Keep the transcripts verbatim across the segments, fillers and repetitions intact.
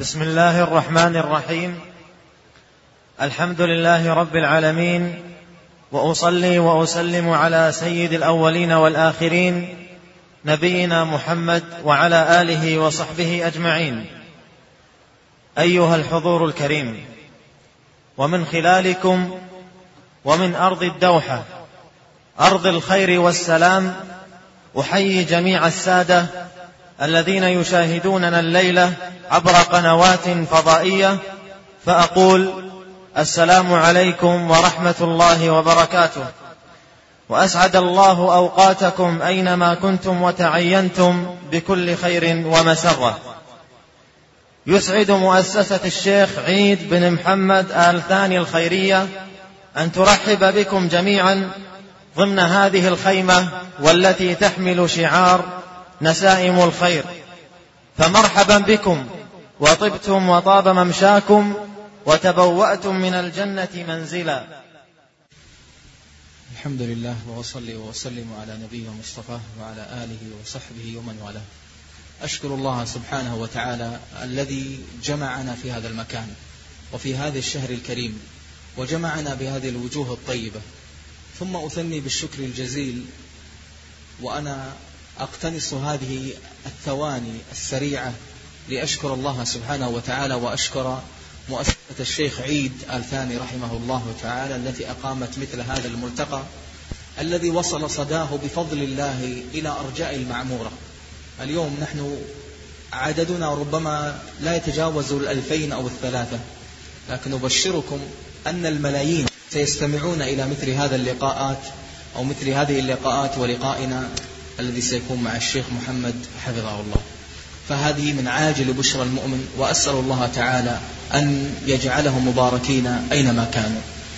بسم الله الرحمن الرحيم. الحمد لله رب العالمين، وأصلي وأسلم على سيد الأولين والآخرين نبينا محمد وعلى آله وصحبه أجمعين. أيها الحضور الكريم، ومن خلالكم ومن أرض الدوحة أرض الخير والسلام أحيي جميع السادة الذين يشاهدوننا الليلة عبر قنوات فضائية، فأقول السلام عليكم ورحمة الله وبركاته، وأسعد الله أوقاتكم أينما كنتم وتعينتم بكل خير ومسرة. يسعد مؤسسة الشيخ عيد بن محمد آل ثاني الخيرية أن ترحب بكم جميعا ضمن هذه الخيمة والتي تحمل شعار نسائم الخير، فمرحبا بكم وطبتم وطاب ممشاكم وتبوأتم من الجنة منزلا. الحمد لله، وأصلي وأسلم على نبينا مصطفى وعلى آله وصحبه ومن والاه. أشكر الله سبحانه وتعالى الذي جمعنا في هذا المكان وفي هذا الشهر الكريم، وجمعنا بهذه الوجوه الطيبة. ثم أثني بالشكر الجزيل وأنا أقتنص هذه الثواني السريعة لأشكر الله سبحانه وتعالى، وأشكر مؤسسة الشيخ عيد آل ثاني رحمه الله تعالى التي أقامت مثل هذا الملتقى الذي وصل صداه بفضل الله إلى أرجاء المعمورة. اليوم نحن عددنا ربما لا يتجاوز الألفين أو الثلاثة، لكن أبشركم أن الملايين سيستمعون إلى مثل هذا اللقاءات أو مثل هذه اللقاءات ولقائنا الذي سيكون مع الشيخ محمد حفظه الله. فهذه من عاجل بشرى المؤمن، وأسأل الله تعالى أن يجعلهم مباركين أينما كانوا.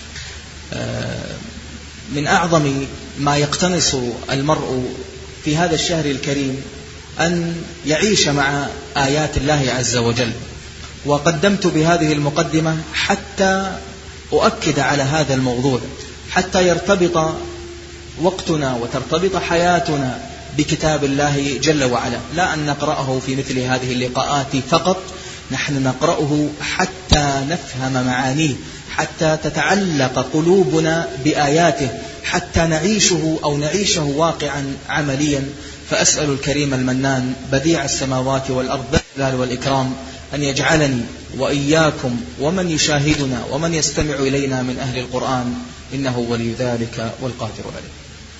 من أعظم ما يقتنص المرء في هذا الشهر الكريم أن يعيش مع آيات الله عز وجل، وقدمت بهذه المقدمة حتى أؤكد على هذا الموضوع، حتى يرتبط وقتنا وترتبط حياتنا بكتاب الله جل وعلا، لا أن نقرأه في مثل هذه اللقاءات فقط، نحن نقرأه حتى نفهم معانيه، حتى تتعلق قلوبنا بآياته، حتى نعيشه أو نعيشه واقعا عمليا. فأسأل الكريم المنان بديع السماوات والأرض بالجلال والإكرام أن يجعلني وإياكم ومن يشاهدنا ومن يستمع إلينا من أهل القرآن، إنه ولي ذلك والقادر عليه.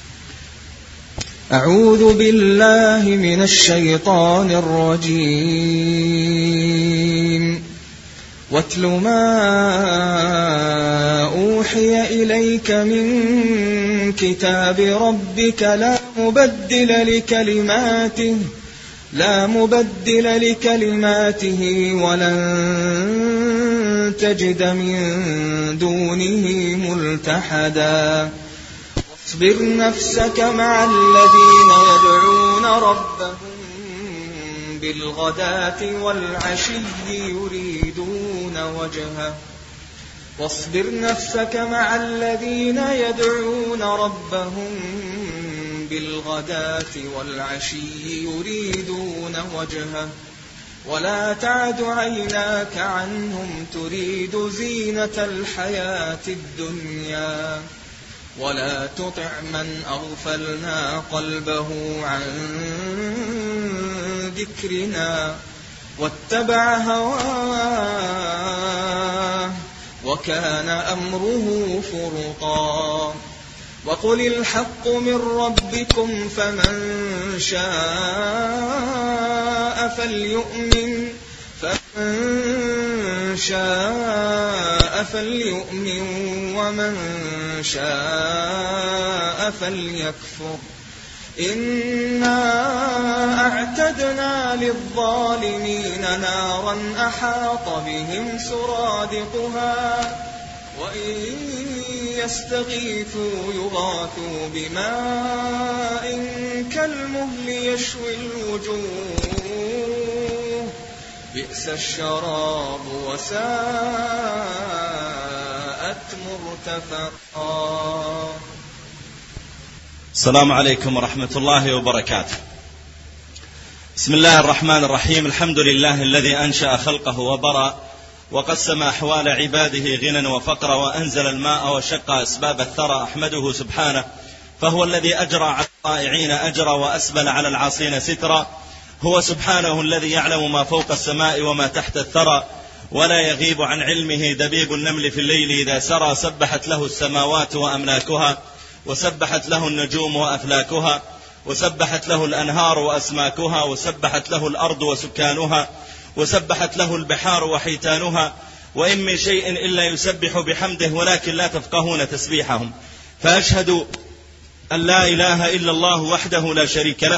أعوذ بالله من الشيطان الرجيم. واتل ما أوحي إليك من كتاب ربك لا مبدل لكلماته لا مبدل لكلماته ولن تجد من دونه ملتحدا. واصبر نفسك مع الذين يدعون ربهم بالغداة والعشي يريدون وجهه واصبر نفسك مع الذين يدعون ربهم بالغداة والعشي يريدون وجهه ولا تعد عيناك عنهم تريد زينة الحياة الدنيا ولا تطع من أغفلنا قلبه عن ذكرنا واتبع هواه وكان أمره فرطا. وقل الحق من ربكم فمن شاء فليؤمن فمن شاء فليؤمن ومن شاء فليكفر. إنا أعتدنا للظالمين نارا أحاط بهم سرادقها وإن يستغيثوا يغاثوا بماء كالمهل يشوي الوجوه بئس الشراب وساءت مرتفقا. السلام عليكم ورحمة الله وبركاته. بسم الله الرحمن الرحيم. الحمد لله الذي أنشأ خلقه وبرأ وقسم أحوال عباده غنى وفقر وأنزل الماء وشق أسباب الثرى. أحمده سبحانه، فهو الذي أجرى على الطائعين أجرا وأسبل على العاصين سترا. هو سبحانه الذي يعلم ما فوق السماء وما تحت الثرى، ولا يغيب عن علمه دبيب النمل في الليل إذا سرى. سبحت له السماوات وأملاكها، وسبحت له النجوم وأفلاكها، وسبحت له الأنهار وأسماكها، وسبحت له الأرض وسكانها، وسبحت له البحار وحيتانها. وإن من شيء إلا يسبح بحمده ولكن لا تفقهون تسبيحهم. فأشهد أن لا إله إلا الله وحده لا شريك له،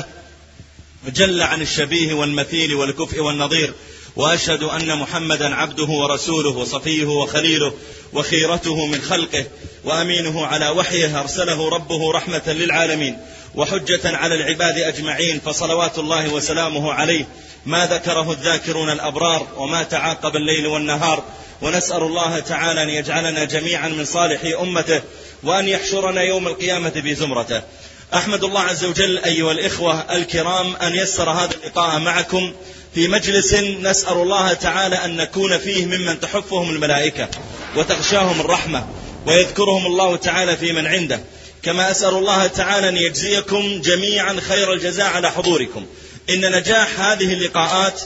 جل عن الشبيه والمثيل والكفء والنظير. وأشهد أن محمدا عبده ورسوله وصفيه وخليله وخيرته من خلقه وأمينه على وحيه، أرسله ربه رحمة للعالمين وحجة على العباد أجمعين. فصلوات الله وسلامه عليه ما ذكره الذاكرون الأبرار وما تعاقب الليل والنهار. ونسأل الله تعالى أن يجعلنا جميعا من صالح أمته، وأن يحشرنا يوم القيامة في زمرته. أحمد الله عز وجل أيها الإخوة الكرام أن يسر هذا اللقاء معكم في مجلس نسأل الله تعالى أن نكون فيه ممن تحفهم الملائكة وتغشاهم الرحمة ويذكرهم الله تعالى في من عنده. كما أسأل الله تعالى أن يجزيكم جميعا خير الجزاء على حضوركم. إن نجاح هذه اللقاءات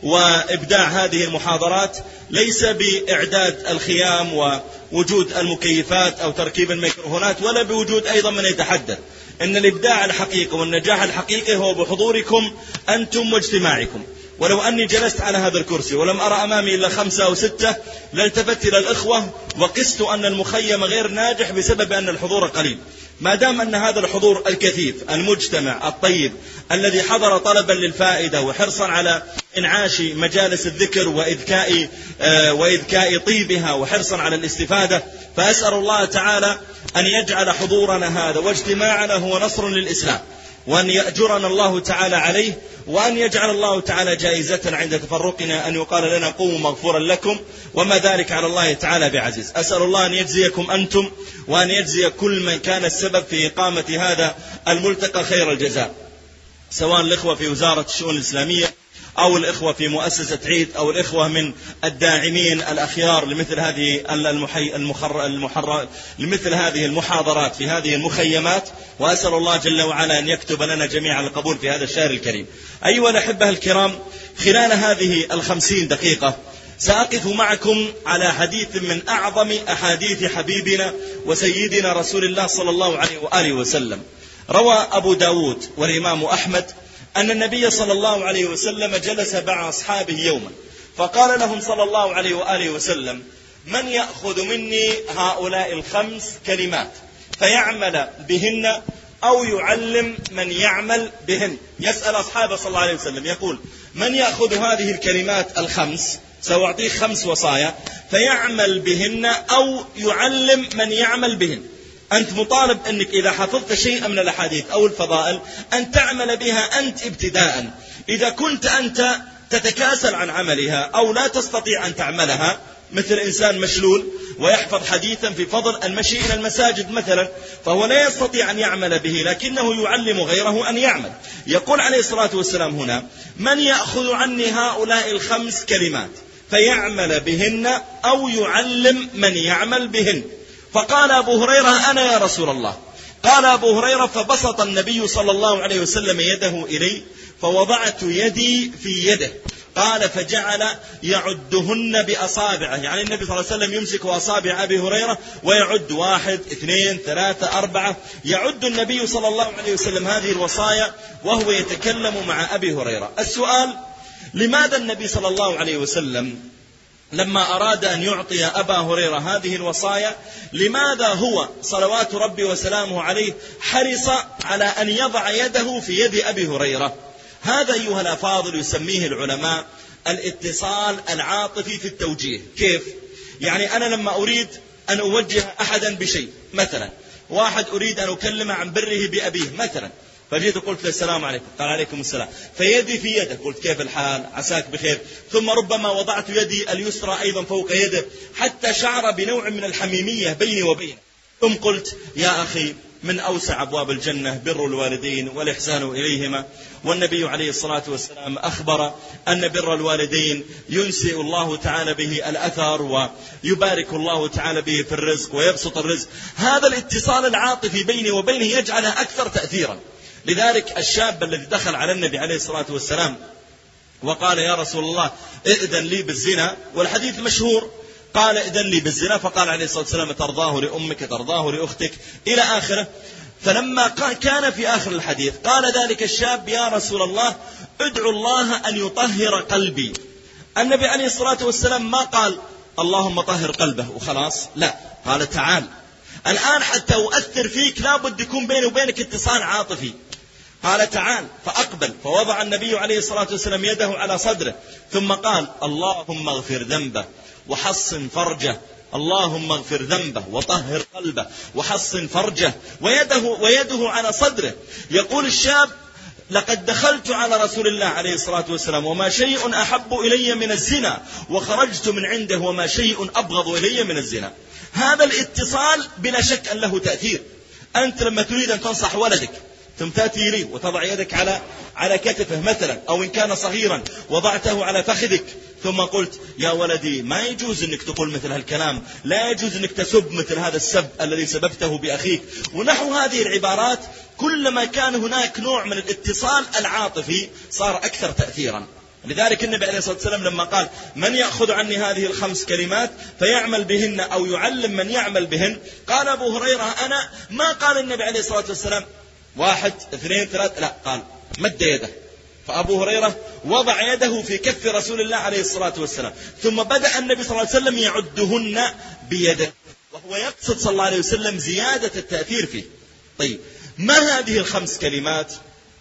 وإبداع هذه المحاضرات ليس بإعداد الخيام ووجود المكيفات أو تركيب الميكروفونات، ولا بوجود أيضا من يتحدث. إن الإبداع الحقيقي والنجاح الحقيقي هو بحضوركم أنتم واجتماعكم. ولو أني جلست على هذا الكرسي ولم أرى أمامي إلا خمسة أو ستة لالتفت إلى الإخوة وقست أن المخيم غير ناجح بسبب أن الحضور قليل. ما دام أن هذا الحضور الكثيف المجتمع الطيب الذي حضر طلبا للفائدة وحرصا على إنعاش مجالس الذكر وإذكاء, آه وإذكاء طيبها وحرصا على الاستفادة، فأسأل الله تعالى أن يجعل حضورنا هذا واجتماعنا هو نصر للإسلام، وأن يأجرنا الله تعالى عليه، وأن يجعل الله تعالى جائزة عند تفرقنا أن يقال لنا قوموا مغفورا لكم، وما ذلك على الله تعالى بعزيز. أسأل الله أن يجزيكم أنتم وأن يجزي كل من كان السبب في إقامة هذا الملتقى خير الجزاء، سواء الإخوة في وزارة الشؤون الإسلامية أو الإخوة في مؤسسة عيد أو الإخوة من الداعمين الأخيار لمثل هذه المحي المخر المحر لمثل هذه المحاضرات في هذه المخيمات. وأسأل الله جل وعلا أن يكتب لنا جميعا القبول في هذا الشهر الكريم. أيها الأحبة الكرام، خلال هذه الخمسين دقيقة سأقف معكم على حديث من أعظم أحاديث حبيبنا وسيدنا رسول الله صلى الله عليه وآله وسلم. روى أبو داود والإمام أحمد أن النبي صلى الله عليه وسلم جلس مع أصحابه يوما فقال لهم صلى الله عليه وآله وسلم: من يأخذ مني هؤلاء الخمس كلمات فيعمل بهن أو يعلم من يعمل بهن؟ يسأل أصحابه صلى الله عليه وسلم يقول: من يأخذ هذه الكلمات الخمس، سأعطيه خمس وصايا، فيعمل بهن أو يعلم من يعمل بهن. أنت مطالب أنك إذا حفظت شيئا من الأحاديث أو الفضائل أن تعمل بها أنت ابتداء. إذا كنت أنت تتكاسل عن عملها أو لا تستطيع أن تعملها، مثل إنسان مشلول ويحفظ حديثا في فضل المشي إلى المساجد مثلا، فهو لا يستطيع أن يعمل به لكنه يعلم غيره أن يعمل. يقول عليه الصلاة والسلام هنا: من يأخذ عني هؤلاء الخمس كلمات فيعمل بهن أو يعلم من يعمل بهن. فقال أبو هريرة: أنا يا رسول الله. قال أبو هريرة: فبسط النبي صلى الله عليه وسلم يده إلي فوضعت يدي في يده. قال: فجعل يعدهن بأصابعه، يعني النبي صلى الله عليه وسلم يمسك أصابع أبي هريرة ويعد واحد اثنين ثلاثة أربعة، يعد النبي صلى الله عليه وسلم هذه الوصايا وهو يتكلم مع أبي هريرة. السؤال: لماذا النبي صلى الله عليه وسلم لما أراد أن يعطي أبا هريرة هذه الوصايا، لماذا هو صلوات ربي وسلامه عليه حرص على أن يضع يده في يد أبي هريرة؟ هذا أيها الأفاضل يسميه العلماء الاتصال العاطفي في التوجيه. كيف؟ يعني أنا لما أريد أن أوجه أحدا بشيء، مثلا واحد أريد أن أكلم عن بره بأبيه مثلا، فجيت قلت له: السلام عليكم. قال: عليكم السلام. فيدي في يده، قلت: كيف الحال؟ عساك بخير. ثم ربما وضعت يدي اليسرى أيضا فوق يده حتى شعر بنوع من الحميمية بيني وبينه. ثم قلت يا أخي من أوسع أبواب الجنة بر الوالدين والإحسان إليهما، والنبي عليه الصلاة والسلام أخبر أن بر الوالدين ينسئ الله تعالى به الأثر ويبارك الله تعالى به في الرزق ويبسط الرزق. هذا الاتصال العاطفي بيني وبينه يجعلها أكثر تأثيرا. لذلك الشاب الذي دخل على النبي عليه الصلاة والسلام وقال يا رسول الله ائذن لي بالزنا، والحديث مشهور، قال ائذن لي بالزنا، فقال عليه الصلاة والسلام ترضاه لأمك ترضاه لأختك إلى آخره. فلما كان في آخر الحديث قال ذلك الشاب يا رسول الله ادعو الله أن يطهر قلبي. النبي عليه الصلاة والسلام ما قال اللهم طهر قلبه وخلاص، لا، قال تعال الآن حتى أؤثر فيك لابد يكون بيني وبينك اتصال عاطفي. قال تعال فأقبل، فوضع النبي عليه الصلاة والسلام يده على صدره ثم قال اللهم اغفر ذنبه وحصن فرجه، اللهم اغفر ذنبه وطهر قلبه وحصن فرجه، ويده, ويده على صدره. يقول الشاب لقد دخلت على رسول الله عليه الصلاة والسلام وما شيء أحب إلي من الزنا، وخرجت من عنده وما شيء أبغض إلي من الزنا. هذا الاتصال بلا شك أن له تأثير. أنت لما تريد أن تنصح ولدك ثم تأتي لي وتضع يدك على على كتفه مثلا، أو إن كان صغيرا وضعته على فخذك ثم قلت يا ولدي ما يجوز أنك تقول مثل هالكلام، لا يجوز أنك تسب مثل هذا السب الذي سببته بأخيك، ونحو هذه العبارات، كلما كان هناك نوع من الاتصال العاطفي صار أكثر تأثيرا. لذلك النبي عليه الصلاة والسلام لما قال من يأخذ عني هذه الخمس كلمات فيعمل بهن أو يعلم من يعمل بهن، قال أبو هريرة أنا، ما قال النبي عليه الصلاة والسلام واحد اثنين ثلاث، لا، قال مد يده. فأبو هريرة وضع يده في كف رسول الله عليه الصلاة والسلام، ثم بدأ النبي صلى الله عليه وسلم يعدهن بيده، وهو يقصد صلى الله عليه وسلم زيادة التأثير فيه. طيب ما هذه الخمس كلمات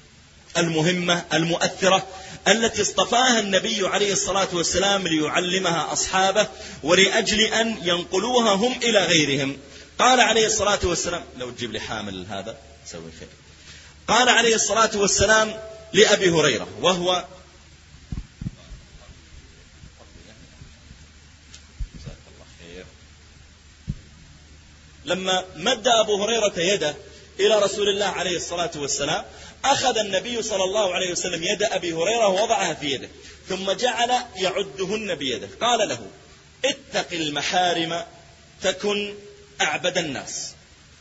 المهمة المؤثرة التي اصطفاها النبي عليه الصلاة والسلام ليعلمها أصحابه ولأجل أن ينقلوها هم إلى غيرهم؟ قال عليه الصلاة والسلام، لو تجيب لي حامل هذا سوي خير. قال عليه الصلاة والسلام لأبي هريرة وهو لما مد أبو هريرة يده إلى رسول الله عليه الصلاة والسلام، أخذ النبي صلى الله عليه وسلم يد أبي هريرة ووضعها في يده، ثم جعل يعدهن بيده. قال له اتق المحارم تكن أعبد الناس،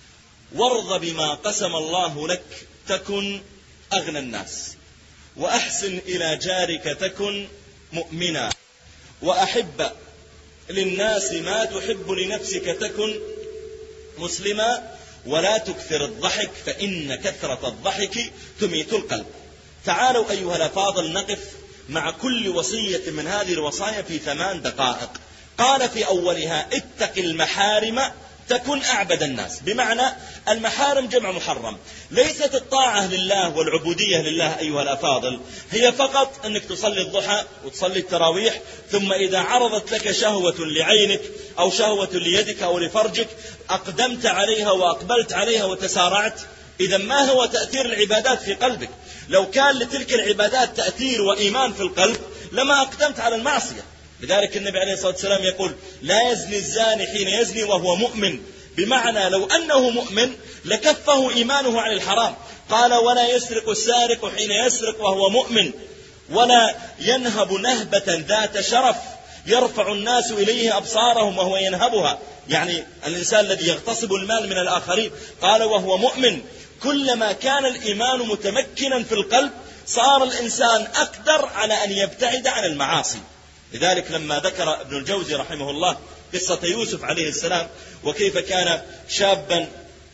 وارض بما قسم الله لك تكن أغنى الناس، وأحسن إلى جارك تكن مؤمنا، وأحب للناس ما تحب لنفسك تكن مسلما، ولا تكثر الضحك فإن كثرة الضحك تميت القلب. تعالوا أيها الأفاضل نقف مع كل وصية من هذه الوصايا في ثمان دقائق. قال في أولها اتق المحارم تكن أعبد الناس، بمعنى المحارم جمع محرم. ليست الطاعة لله والعبودية لله أيها الأفاضل هي فقط أنك تصلي الضحى وتصلي التراويح، ثم إذا عرضت لك شهوة لعينك أو شهوة ليدك أو لفرجك أقدمت عليها وأقبلت عليها وتسارعت. إذا ما هو تأثير العبادات في قلبك؟ لو كان لتلك العبادات تأثير وإيمان في القلب لما أقدمت على المعصية. لذلك النبي عليه الصلاة والسلام يقول لا يزني الزاني حين يزني وهو مؤمن، بمعنى لو أنه مؤمن لكفه إيمانه عن الحرام. قال ولا يسرق السارق حين يسرق وهو مؤمن، ولا ينهب نهبة ذات شرف يرفع الناس إليه أبصارهم وهو ينهبها، يعني الإنسان الذي يغتصب المال من الآخرين. قال وهو مؤمن. كلما كان الإيمان متمكنا في القلب صار الإنسان أقدر على أن يبتعد عن المعاصي. لذلك لما ذكر ابن الجوزي رحمه الله قصة يوسف عليه السلام وكيف كان شابا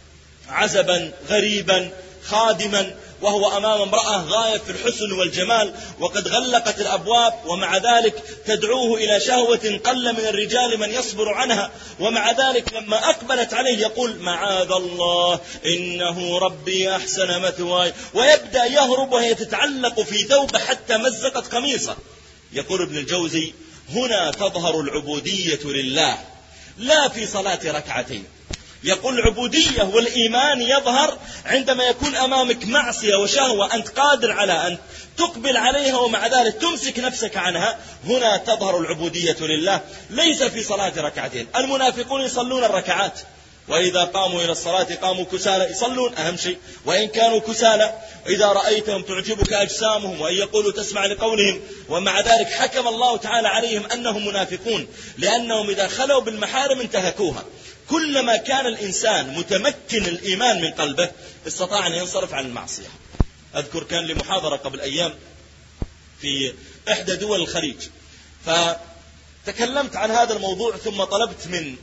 عزبا غريبا خادما وهو أمام امرأة غاية في الحسن والجمال وقد غلقت الأبواب، ومع ذلك تدعوه إلى شهوة قل من الرجال من يصبر عنها، ومع ذلك لما أقبلت عليه يقول معاذ الله إنه ربي أحسن مثواي، ويبدأ يهرب وهي تتعلق في ثوبه حتى مزقت قميصه. يقول ابن الجوزي هنا تظهر العبودية لله لا في صلاة ركعتين. يقول العبودية والإيمان يظهر عندما يكون أمامك معصية وشهوة أنت قادر على أن تقبل عليها ومع ذلك تمسك نفسك عنها. هنا تظهر العبودية لله، ليس في صلاة ركعتين. المنافقون يصلون الركعات وإذا قاموا إلى الصلاة قاموا كسالى، يصلون أهم شيء وإن كانوا كسالى. إذا رأيتهم تعجبك أجسامهم وإن يقولوا تسمع لقولهم، ومع ذلك حكم الله تعالى عليهم أنهم منافقون، لأنهم إذا خلوا بالمحارم انتهكوها. كلما كان الإنسان متمكن الإيمان من قلبه استطاع أن ينصرف عن المعصية. أذكر كان لي محاضرة قبل أيام في إحدى دول الخليج، فتكلمت عن هذا الموضوع، ثم طلبت من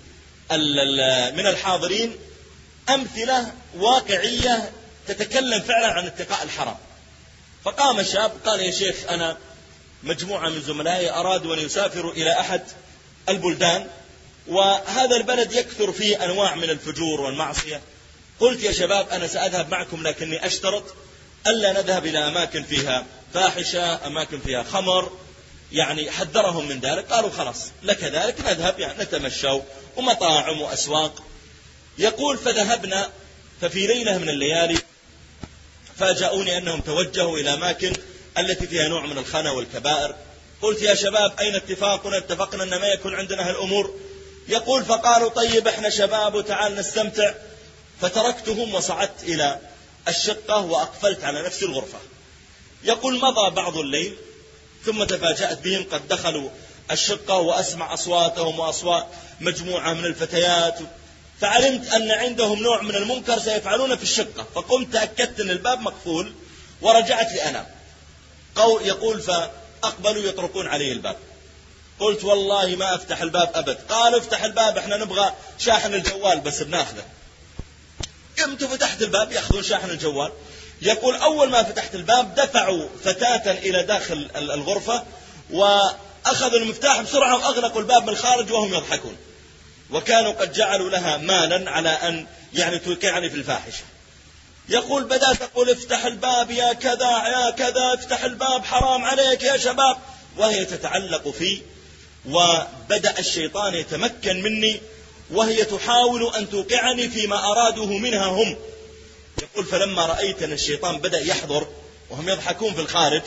من الحاضرين أمثلة واقعية تتكلم فعلا عن اتقاء الحرام. فقام شاب قال: يا شيخ، أنا مجموعة من زملائي أرادوا أن يسافروا إلى أحد البلدان، وهذا البلد يكثر فيه أنواع من الفجور والمعصية. قلت: يا شباب، أنا سأذهب معكم، لكني أشترط ألا نذهب إلى أماكن فيها فاحشة، أماكن فيها خمر، يعني حذرهم من ذلك. قالوا: خلاص لك ذلك، نذهب يعني نتمشوا ومطاعم وأسواق. يقول: فذهبنا، ففي ليلة من الليالي فاجأوني أنهم توجهوا إلى أماكن التي فيها نوع من الخنا والكبائر. قلت: يا شباب، أين اتفاقنا؟ اتفقنا أن ما يكون عندنا هالأمور. يقول: فقالوا: طيب احنا شباب وتعال نستمتع. فتركتهم وصعدت إلى الشقة وأقفلت على نفس الغرفة. يقول: مضى بعض الليل ثم تفاجأت بهم قد دخلوا الشقة وأسمع أصواتهم وأصوات مجموعة من الفتيات، فعلمت أن عندهم نوع من المنكر سيفعلون في الشقة. فقمت تأكدت أن الباب مقفول ورجعت لأنام. يقول: فأقبلوا يطرقون علي الباب. قلت: والله ما أفتح الباب أبد. قالوا: افتح الباب، احنا نبغى شاحن الجوال بس بناخذه. قمت فتحت الباب يأخذون شاحن الجوال. يقول: أول ما فتحت الباب دفعوا فتاة إلى داخل الغرفة وأخذوا المفتاح بسرعة وأغلقوا الباب من الخارج وهم يضحكون، وكانوا قد جعلوا لها مالا على أن يعني توقعني في الفاحشة. يقول: بدأت أقول: افتح الباب يا كذا يا كذا، افتح الباب، حرام عليك يا شباب، وهي تتعلق فيه. وبدأ الشيطان يتمكن مني وهي تحاول أن توقعني فيما أرادوه منها هم. يقول: فلما رأيت أن الشيطان بدأ يحضر وهم يضحكون في الخارج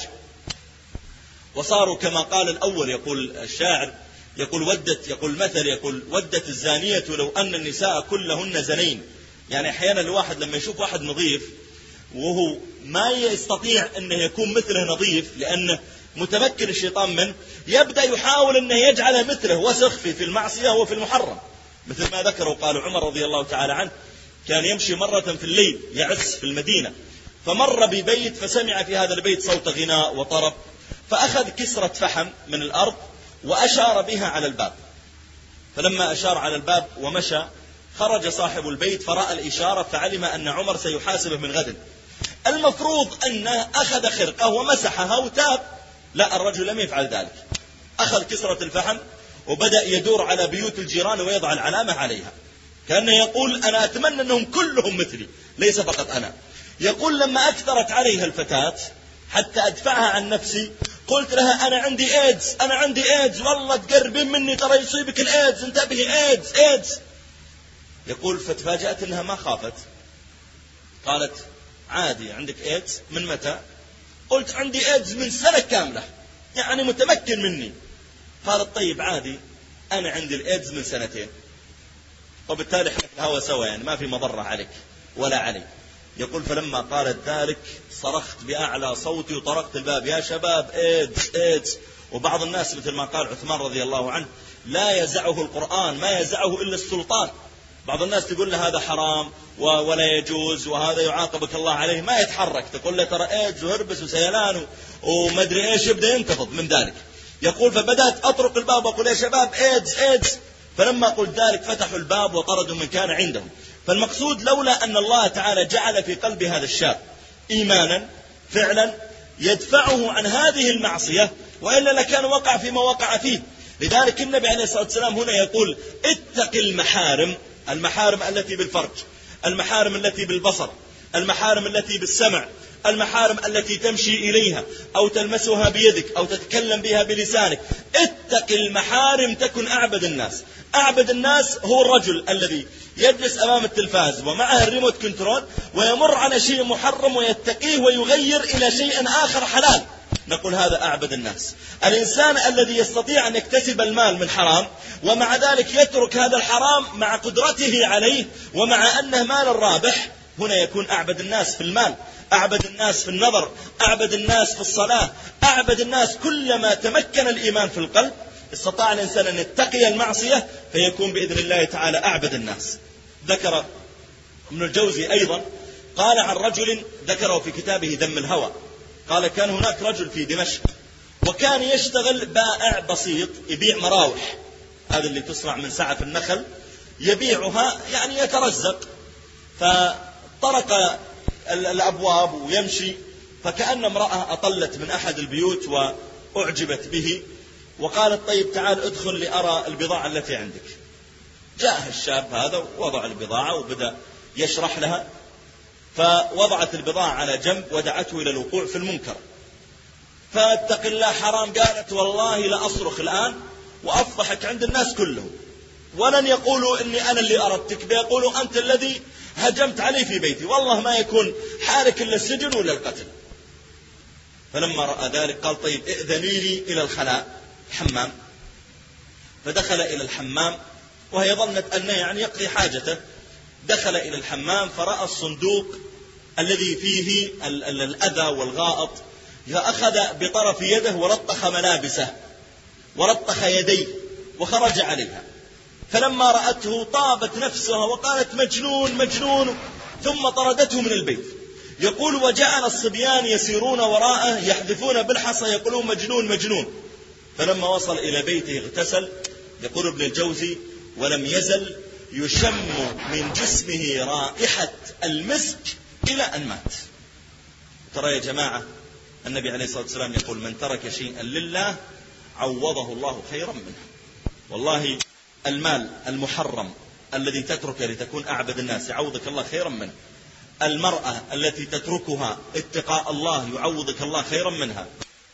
وصاروا كما قال الأول، يقول الشاعر، يقول ودت يقول مثل يقول ودت الزانية لو أن النساء كلهن زنين. يعني أحيانا الواحد لما يشوف واحد نظيف وهو ما يستطيع أنه يكون مثله نظيف لأنه متمكن الشيطان منه، يبدأ يحاول أنه يجعله مثله وسخ في المعصية وفي المحرم. مثل ما ذكروا قالوا عمر رضي الله تعالى عنه كان يمشي مرة في الليل يعس في المدينة، فمر ببيت فسمع في هذا البيت صوت غناء وطرب، فأخذ كسرة فحم من الأرض وأشار بها على الباب. فلما أشار على الباب ومشى خرج صاحب البيت فرأى الإشارة فعلم أن عمر سيحاسبه من غد. المفروض أنه أخذ خرقة ومسحها وتاب، لا، الرجل لم يفعل ذلك. أخذ كسرة الفحم وبدأ يدور على بيوت الجيران ويضع العلامة عليها، كأنه يقول: أنا أتمنى أنهم كلهم مثلي ليس فقط أنا. يقول: لما أكثرت عليها الفتاة حتى أدفعها عن نفسي قلت لها: أنا عندي إيدز، أنا عندي إيدز، والله تقربين مني ترى يصيبك الإيدز، انتبهي، إيدز إيدز. يقول: فتفاجأت أنها ما خافت، قالت: عادي، عندك إيدز من متى؟ قلت: عندي إيدز من سنة كاملة، يعني متمكن مني. قالت: طيب عادي، أنا عندي الإيدز من سنتين، وبالتالي احنا في الهوى سوا، يعني ما في مضرة عليك ولا علي. يقول: فلما قالت ذلك صرخت بأعلى صوتي وطرقت الباب: يا شباب، إيدز إيدز. وبعض الناس مثل ما قال عثمان رضي الله عنه: لا يزعه القرآن، ما يزعه إلا السلطان. بعض الناس تقول له هذا حرام ولا يجوز وهذا يعاقبك الله عليه، ما يتحرك، تقول له ترى إيدز وهربس وسيلان ومدري إيش، يبدأ ينتفض من ذلك. يقول: فبدأت أطرق الباب وأقول: يا شباب، إيدز إيدز. فلما قلت ذلك فتحوا الباب وطردوا من كان عندهم. فالمقصود لولا أن الله تعالى جعل في قلب هذا الشاب إيمانا فعلا يدفعه عن هذه المعصية، وإلا لكان وقع فيما وقع فيه. لذلك النبي عليه الصلاة والسلام هنا يقول: اتق المحارم، المحارم التي بالفرج، المحارم التي بالبصر، المحارم التي بالسمع، المحارم التي تمشي إليها أو تلمسها بيدك أو تتكلم بها بلسانك. اتق المحارم تكن أعبد الناس. أعبد الناس هو الرجل الذي يجلس أمام التلفاز ومعه الريموت كنترول ويمر على شيء محرم ويتقيه ويغير إلى شيء آخر حلال. نقول هذا أعبد الناس. الإنسان الذي يستطيع أن يكتسب المال من حرام ومع ذلك يترك هذا الحرام مع قدرته عليه ومع أنه مال رابح، هنا يكون أعبد الناس في المال، أعبد الناس في النظر، أعبد الناس في الصلاة، أعبد الناس. كلما تمكن الإيمان في القلب استطاع الإنسان أن يتقي المعصية فيكون بإذن الله تعالى أعبد الناس. ذكر ابن الجوزي أيضا قال عن رجل ذكره في كتابه ذم الهوى، قال كان هناك رجل في دمشق وكان يشتغل بائع بسيط يبيع مراوح، هذا اللي تصنع من سعف النخل، يبيعها يعني يترزق. فطرق الأبواب ويمشي، فكأن امرأة أطلت من أحد البيوت وأعجبت به وقالت طيب تعال ادخل لأرى البضاعة التي عندك. جاء الشاب هذا ووضع البضاعة وبدأ يشرح لها، فوضعت البضاعة على جنب ودعته إلى الوقوع في المنكر. فاتق الله حرام، قالت والله لأصرخ الآن وأفضحك عند الناس كلهم، ولن يقولوا إني أنا اللي أردتك، بيقولوا أنت الذي هجمت علي في بيتي، والله ما يكون حالك إلا السجن ولا القتل. فلما رأى ذلك قال طيب ائذني لي إلى الخلاء الحمام. فدخل إلى الحمام وهي ظنت أنه يعني يقضي حاجته. دخل إلى الحمام فرأى الصندوق الذي فيه الأذى والغائط، فأخذ بطرف يده ولطخ ملابسه ولطخ يديه وخرج عليها. فلما رأته طابت نفسها وقالت مجنون مجنون، ثم طردته من البيت. يقول وجعل الصبيان يسيرون وراءه يحذفون بالحصى يقولون مجنون مجنون. فلما وصل إلى بيته اغتسل. يقول ابن الجوزي ولم يزل يشم من جسمه رائحة المسك إلى أن مات. ترى يا جماعة النبي عليه الصلاة والسلام يقول من ترك شيئا لله عوضه الله خيرا منه. والله المال المحرم الذي تتركه لتكون أعبد الناس يعوضك الله خيرا منه. المرأة التي تتركها اتقاء الله يعوضك الله خيرا منها.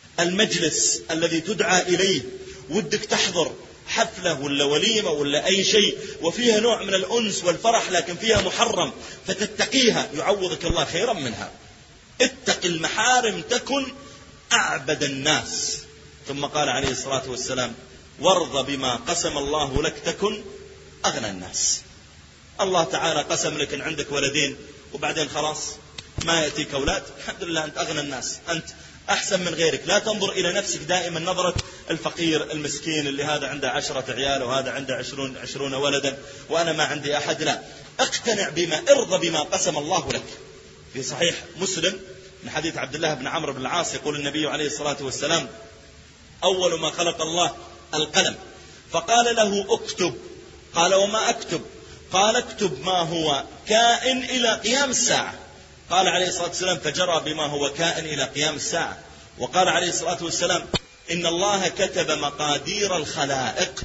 المجلس الذي تدعى إليه ودك تحضر حفلة ولا وليمة ولا أي شيء وفيها نوع من الأنس والفرح لكن فيها محرم فتتقيها يعوضك الله خيرا منها. اتق المحارم تكن أعبد الناس. ثم قال عليه الصلاة والسلام وارض بما قسم الله لك تكن أغنى الناس. الله تعالى قسم لك أن عندك ولدين وبعدين خلاص ما يأتيك أولاد، الحمد لله أنت أغنى الناس، أنت أحسن من غيرك. لا تنظر إلى نفسك دائما نظرة الفقير المسكين اللي هذا عنده عشرة عيال وهذا عنده عشرون, عشرون ولدا وأنا ما عندي أحد. لا، اقتنع بما ارضى بما قسم الله لك. في صحيح مسلم من حديث عبد الله بن عمرو بن العاص يقول النبي عليه الصلاة والسلام أول ما خلق الله القلم فقال له اكتب. قال وما أكتب؟ قال اكتب ما هو كائن إلى قيام الساعة. قال عليه الصلاة والسلام فجرى بما هو كائن إلى قيام الساعة. وقال عليه الصلاة والسلام إن الله كتب مقادير الخلائق.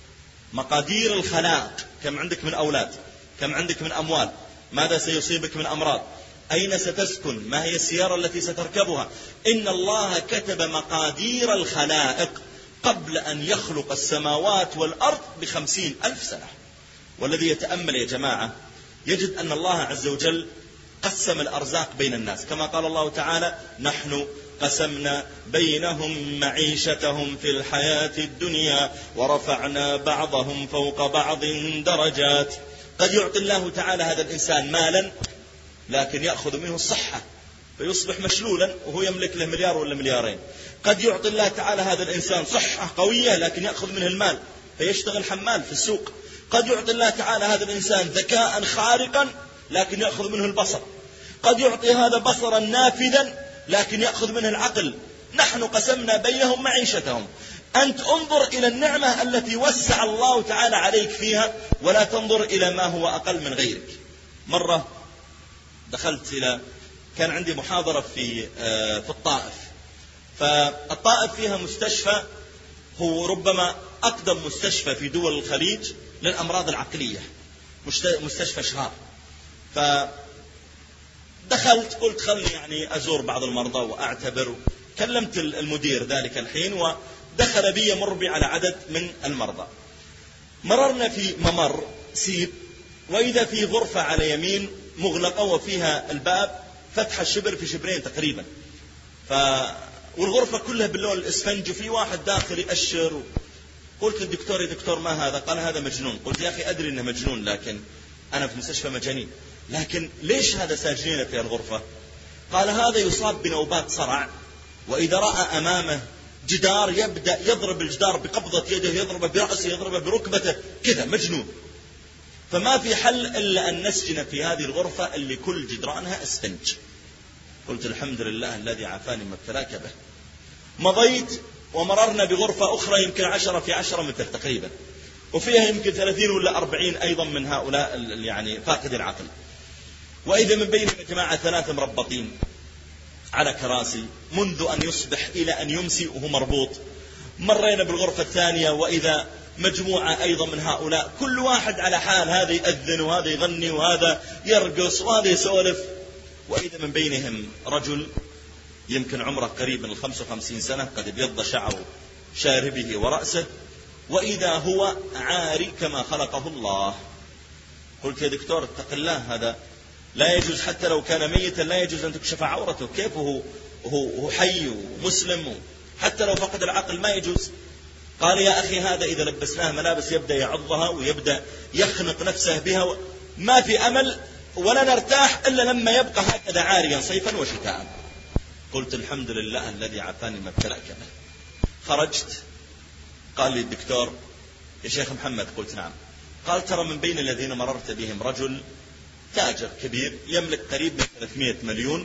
مقادير الخلائق، كم عندك من أولاد، كم عندك من أموال، ماذا سيصيبك من أمراض، أين ستسكن، ما هي السيارة التي ستركبها. إن الله كتب مقادير الخلائق قبل أن يخلق السماوات والأرض بخمسين ألف سنة. والذي يتأمل يا جماعة يجد أن الله عز وجل قسم الأرزاق بين الناس كما قال الله تعالى نحن قسمنا بينهم معيشتهم في الحياة الدنيا ورفعنا بعضهم فوق بعض درجات. قد يعطي الله تعالى هذا الإنسان مالا لكن يأخذ منه الصحة فيصبح مشلولا وهو يملك له مليار ولا مليارين. قد يعطي الله تعالى هذا الإنسان صحة قوية لكن يأخذ منه المال فيشتغل حمال في السوق. قد يعطي الله تعالى هذا الإنسان ذكاء خارقا لكن يأخذ منه البصر. قد يعطي هذا بصرا نافذا لكن يأخذ منه العقل. نحن قسمنا بينهم معيشتهم. أنت انظر إلى النعمة التي وسع الله تعالى عليك فيها ولا تنظر إلى ما هو أقل من غيرك. مرة دخلت إلى كان عندي محاضرة في في الطائف. فالطائف فيها مستشفى هو ربما أقدم مستشفى في دول الخليج للأمراض العقلية، مستشفى شهار. فدخلت قلت خلني يعني أزور بعض المرضى وأعتبر. كلمت المدير ذلك الحين ودخل بي مر بي على عدد من المرضى. مررنا في ممر سيب وإذا في غرفة على يمين مغلقة وفيها الباب فتح الشبر في شبرين تقريبا. والغرفة كلها باللون الإسفنج وفي واحد داخل يأشر. قلت للدكتور يا دكتور ما هذا؟ قال هذا مجنون. قلت يا أخي أدري أنه مجنون، لكن أنا في مستشفى مجانين، لكن ليش هذا ساجنين في الغرفة؟ قال هذا يصاب بنوبات صرع، وإذا رأى أمامه جدار يبدأ يضرب الجدار بقبضة يده، يضربه برأسه، يضربه بركبته، كذا مجنون. فما في حل إلا أن نسجن في هذه الغرفة اللي كل جدرانها اسفنج. قلت الحمد لله الذي عافاني ما ابتلاك به. مضيت ومررنا بغرفة أخرى يمكن عشرة في عشرة متر تقريبا، وفيها يمكن ثلاثين ولا أربعين أيضا من هؤلاء يعني فاقد العقل. وإذا من بينهم يا جماعة ثلاثة مربطين على كراسي منذ أن يصبح إلى أن يمسي وهو مربوط. مرينا بالغرفة الثانية وإذا مجموعة أيضا من هؤلاء كل واحد على حال، هذا يأذن وهذا يغني وهذا يرقص وهذا يسولف. وإذا من بينهم رجل يمكن عمره قريب من الخمسة وخمسين سنة، قد ابيض شعر شاربه ورأسه، وإذا هو عاري كما خلقه الله. قلت يا دكتور اتق الله، هذا لا يجوز حتى لو كان ميتا، لا يجوز أن تكشف عورته. كيف هو, هو حي ومسلم حتى لو فقد العقل ما يجوز؟ قال يا أخي هذا إذا لبسناه ملابس يبدأ يعضها ويبدأ يخنق نفسه بها، ما في أمل ولا نرتاح إلا لما يبقى هكذا عاريا صيفا وشتاء. قلت الحمد لله الذي عافاني ما ابتلاك به. خرجت قال لي الدكتور يا شيخ محمد. قلت نعم. قال ترى من بين الذين مررت بهم رجل تاجر كبير يملك قريب من ثلاثمائة مليون،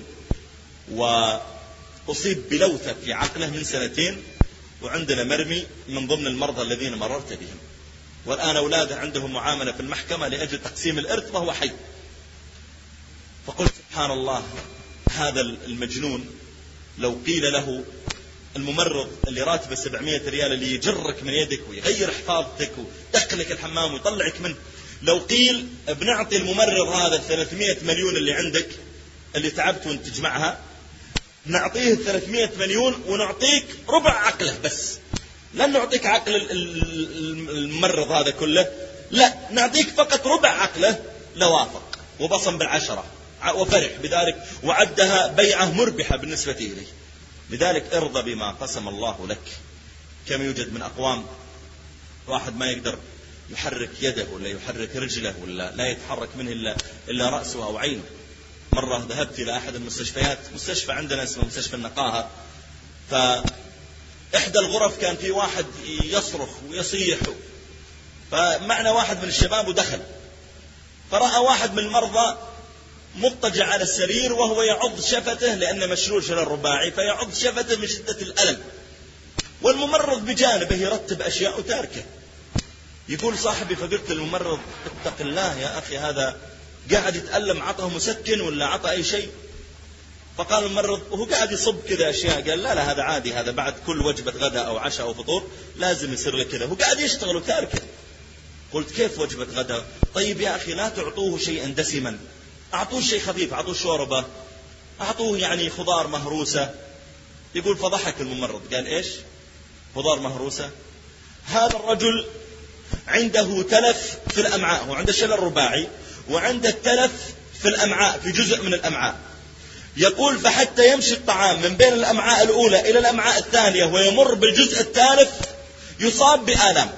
وأصيب بلوثة في عقله من سنتين، وعندنا مرمي من ضمن المرضى الذين مررت بهم، والآن أولاده عندهم معاملة في المحكمة لأجل تقسيم الإرث وهو حي. فقلت سبحان الله، هذا المجنون لو قيل له الممرض اللي راتبه سبعمائة ريال اللي يجرك من يدك ويغير حفاظتك ويدخلك الحمام ويطلعك منه، لو قيل بنعطي الممرض هذا ثلاثمائة مليون اللي عندك اللي تعبت وانت تجمعها، نعطيه ثلاثمائة مليون ونعطيك ربع عقله بس، لن نعطيك عقل الممرض هذا كله، لا نعطيك فقط ربع عقله، لوافق وبصم بالعشرة وفرح بذلك وعدها بيعة مربحة بالنسبة إليه. لذلك ارضى بما قسم الله لك. كم يوجد من أقوام واحد ما يقدر يحرك يده ولا يحرك رجله ولا لا يتحرك منه إلا, إلا رأسه أو عينه. مرة ذهبت إلى أحد المستشفيات، مستشفى عندنا اسمه مستشفى النقاهة، فإحدى الغرف كان في واحد يصرخ ويصيح، فمعنا واحد من الشباب ودخل، فرأى واحد من المرضى مضطجع على السرير وهو يعض شفته لأنه مشلول شلل رباعي، فيعض شفته من شدة الألم، والممرض بجانبه يرتب أشياء وتاركه. يقول صاحبي فقلت للممرض اتق الله يا أخي، هذا قاعد يتألم، عطه مسكن ولا عطى أي شيء؟ فقال الممرض وهو قاعد يصب كذا أشياء، قال لا لا هذا عادي، هذا بعد كل وجبة غداء أو عشاء أو فطور لازم يصير له كذا، هو قاعد يشتغل وتاركه. قلت كيف وجبة غداء؟ طيب يا أخي لا تعطوه شيئا دسما، أعطوه شيء خفيف، أعطوه شوربة، أعطوه يعني خضار مهروسة. يقول فضحك الممرض، قال إيش خضار مهروسة؟ هذا الرجل عنده تلف في الأمعاء، هو عنده شلل رباعي وعنده تلف في الأمعاء، في جزء من الأمعاء. يقول فحتى يمشي الطعام من بين الأمعاء الأولى إلى الأمعاء الثانية ويمر بالجزء الثالث يصاب بآلام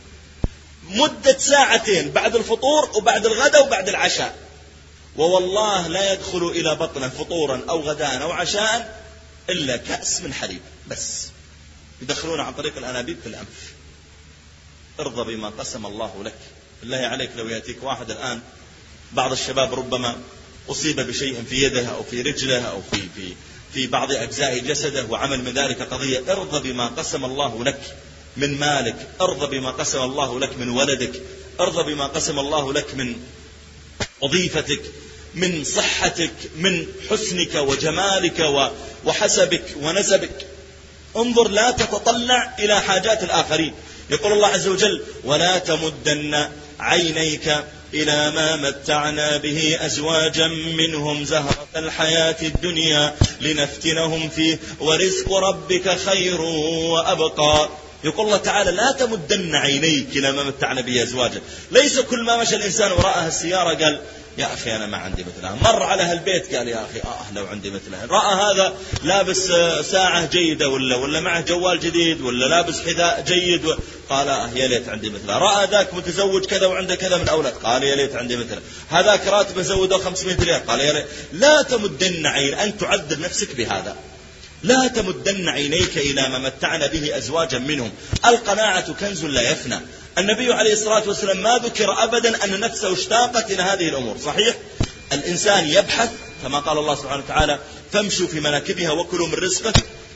مدة ساعتين بعد الفطور وبعد الغداء وبعد العشاء، ووالله لا يدخل إلى بطنه فطورا أو غداء أو عشاء إلا كأس من حليب بس، يدخلون عن طريق الأنابيب في الأنف. ارضى بما قسم الله لك. بالله عليك لو يأتيك واحد الآن، بعض الشباب ربما أصيب بشيء في يده أو في رجله أو في, في, في بعض أجزاء جسده وعمل من ذلك قضية، ارضى بما قسم الله لك من مالك، ارضى بما قسم الله لك من ولدك، ارضى بما قسم الله لك من وظيفتك، من صحتك، من حسنك وجمالك وحسبك ونسبك. انظر لا تتطلع إلى حاجات الآخرين. يقول الله عز وجل ولا تمدن عينيك إلى ما متعنا به أزواجا منهم زهرة الحياة الدنيا لنفتنهم فيه ورزق ربك خير وأبقى. يقول الله تعالى لا تمدن عينيك إلى ما متعنا به أزواجا. ليس كل ما مشى الإنسان وراءها السيارة قال يا أخي أنا ما عندي مثلها. مر على هالبيت قال يا أخي آه لو عندي مثلها. رأى هذا لابس ساعة جيدة ولا ولا معه جوال جديد ولا لابس حذاء جيد قال آه يا ليت عندي مثلها. رأى ذاك متزوج كذا وعنده كذا من أولاد قال يا ليت عندي مثلها. هذاك راتبه زوده خمسمائة ريال قال يا ليت. لا تمدن عين أن تعذب نفسك بهذا. لا تمدن عينيك إلى ما متعنا به أزواجا منهم. القناعة كنز لا يفنى. النبي عليه الصلاة والسلام ما ذكر أبدا أن نفسه اشتاقت إلى هذه الأمور. صحيح الإنسان يبحث كما قال الله سبحانه وتعالى فامشوا في مناكبها وكلوا من رزقه،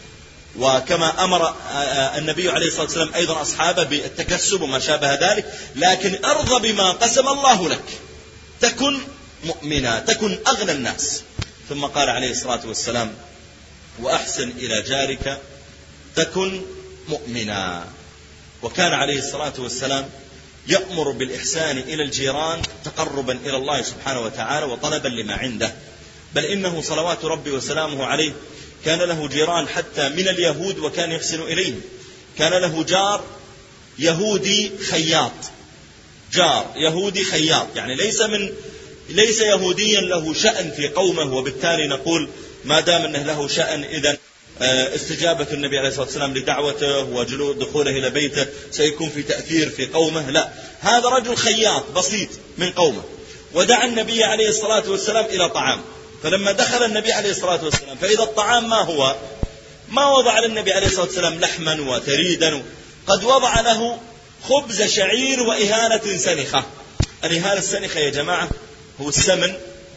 وكما أمر النبي عليه الصلاة والسلام أيضا أصحابه بالتكسب وما شابه ذلك. لكن ارضى بما قسم الله لك تكن مؤمنا تكن أغنى الناس. ثم قال عليه الصلاة والسلام وأحسن إلى جارك تكن مؤمنا. وكان عليه الصلاة والسلام يأمر بالإحسان إلى الجيران تقربا إلى الله سبحانه وتعالى وطلبا لما عنده. بل إنه صلوات ربي وسلامه عليه كان له جيران حتى من اليهود وكان يحسن إليهم. كان له جار يهودي خياط، جار يهودي خياط، يعني ليس من ليس يهوديا له شأن في قومه، وبالتالي نقول ما دام أنه له شأن إذن استجابة النبي عليه الصلاة والسلام لدعوته وجلود دخوله إلى بيته سيكون في تأثير في قومه. لا، هذا رجل خياط بسيط من قومه، ودعا النبي عليه الصلاة والسلام إلى طعام. فلما دخل النبي عليه الصلاة والسلام فإذا الطعام ما هو ما وضع للنبي عليه الصلاة والسلام لحما وثريدا، قد وضع له خبز شعير وإهالة سنخة. الإهالة السنخة يا جماعة هو السمن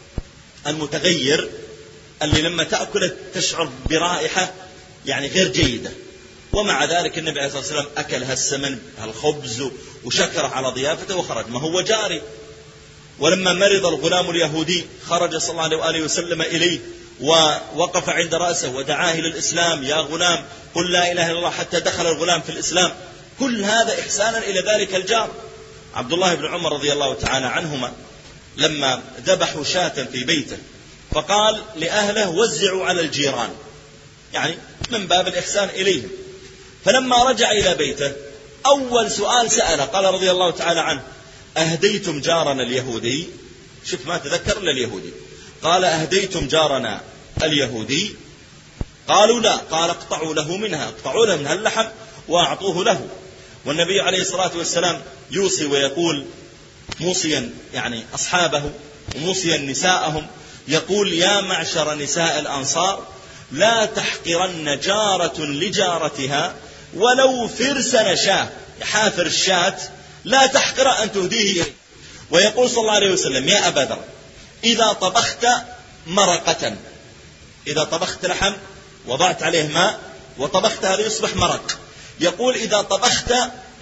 المتغير اللي لما تأكله تشعر برائحة يعني غير جيدة. ومع ذلك النبي عليه الصلاة والسلام أكل هالسمن هالخبز وشكر على ضيافته وخرج، ما هو جاري. ولما مرض الغلام اليهودي خرج صلى الله عليه وآله وسلم إليه ووقف عند رأسه ودعاه إلى الإسلام. يا غلام قل لا إله إلا الله، حتى دخل الغلام في الإسلام. كل هذا إحسانا إلى ذلك الجار. عبد الله بن عمر رضي الله تعالى عنهما لما ذبحوا شاة في بيته فقال لأهله وزعوا على الجيران، يعني من باب الإحسان إليهم. فلما رجع إلى بيته أول سؤال سأله قال رضي الله تعالى عنه أهديتم جارنا اليهودي؟ شوف ما تذكر إلا اليهودي. قال أهديتم جارنا اليهودي؟ قالوا لا. قال اقطعوا له منها، اقطعوا له منها اللحم وأعطوه له. والنبي عليه الصلاة والسلام يوصي ويقول موصيا يعني أصحابه وموصيا نساءهم، يقول يا معشر نساء الأنصار لا تحقرن جارة لجارتها ولو فرسن شاة، حافر الشاة لا تحقر أن تهديه إليه. ويقول صلى الله عليه وسلم يا أبا ذر إذا طبخت مرقة، إذا طبخت لحم وضعت عليه ماء وطبخت هذا يصبح مرق، يقول إذا طبخت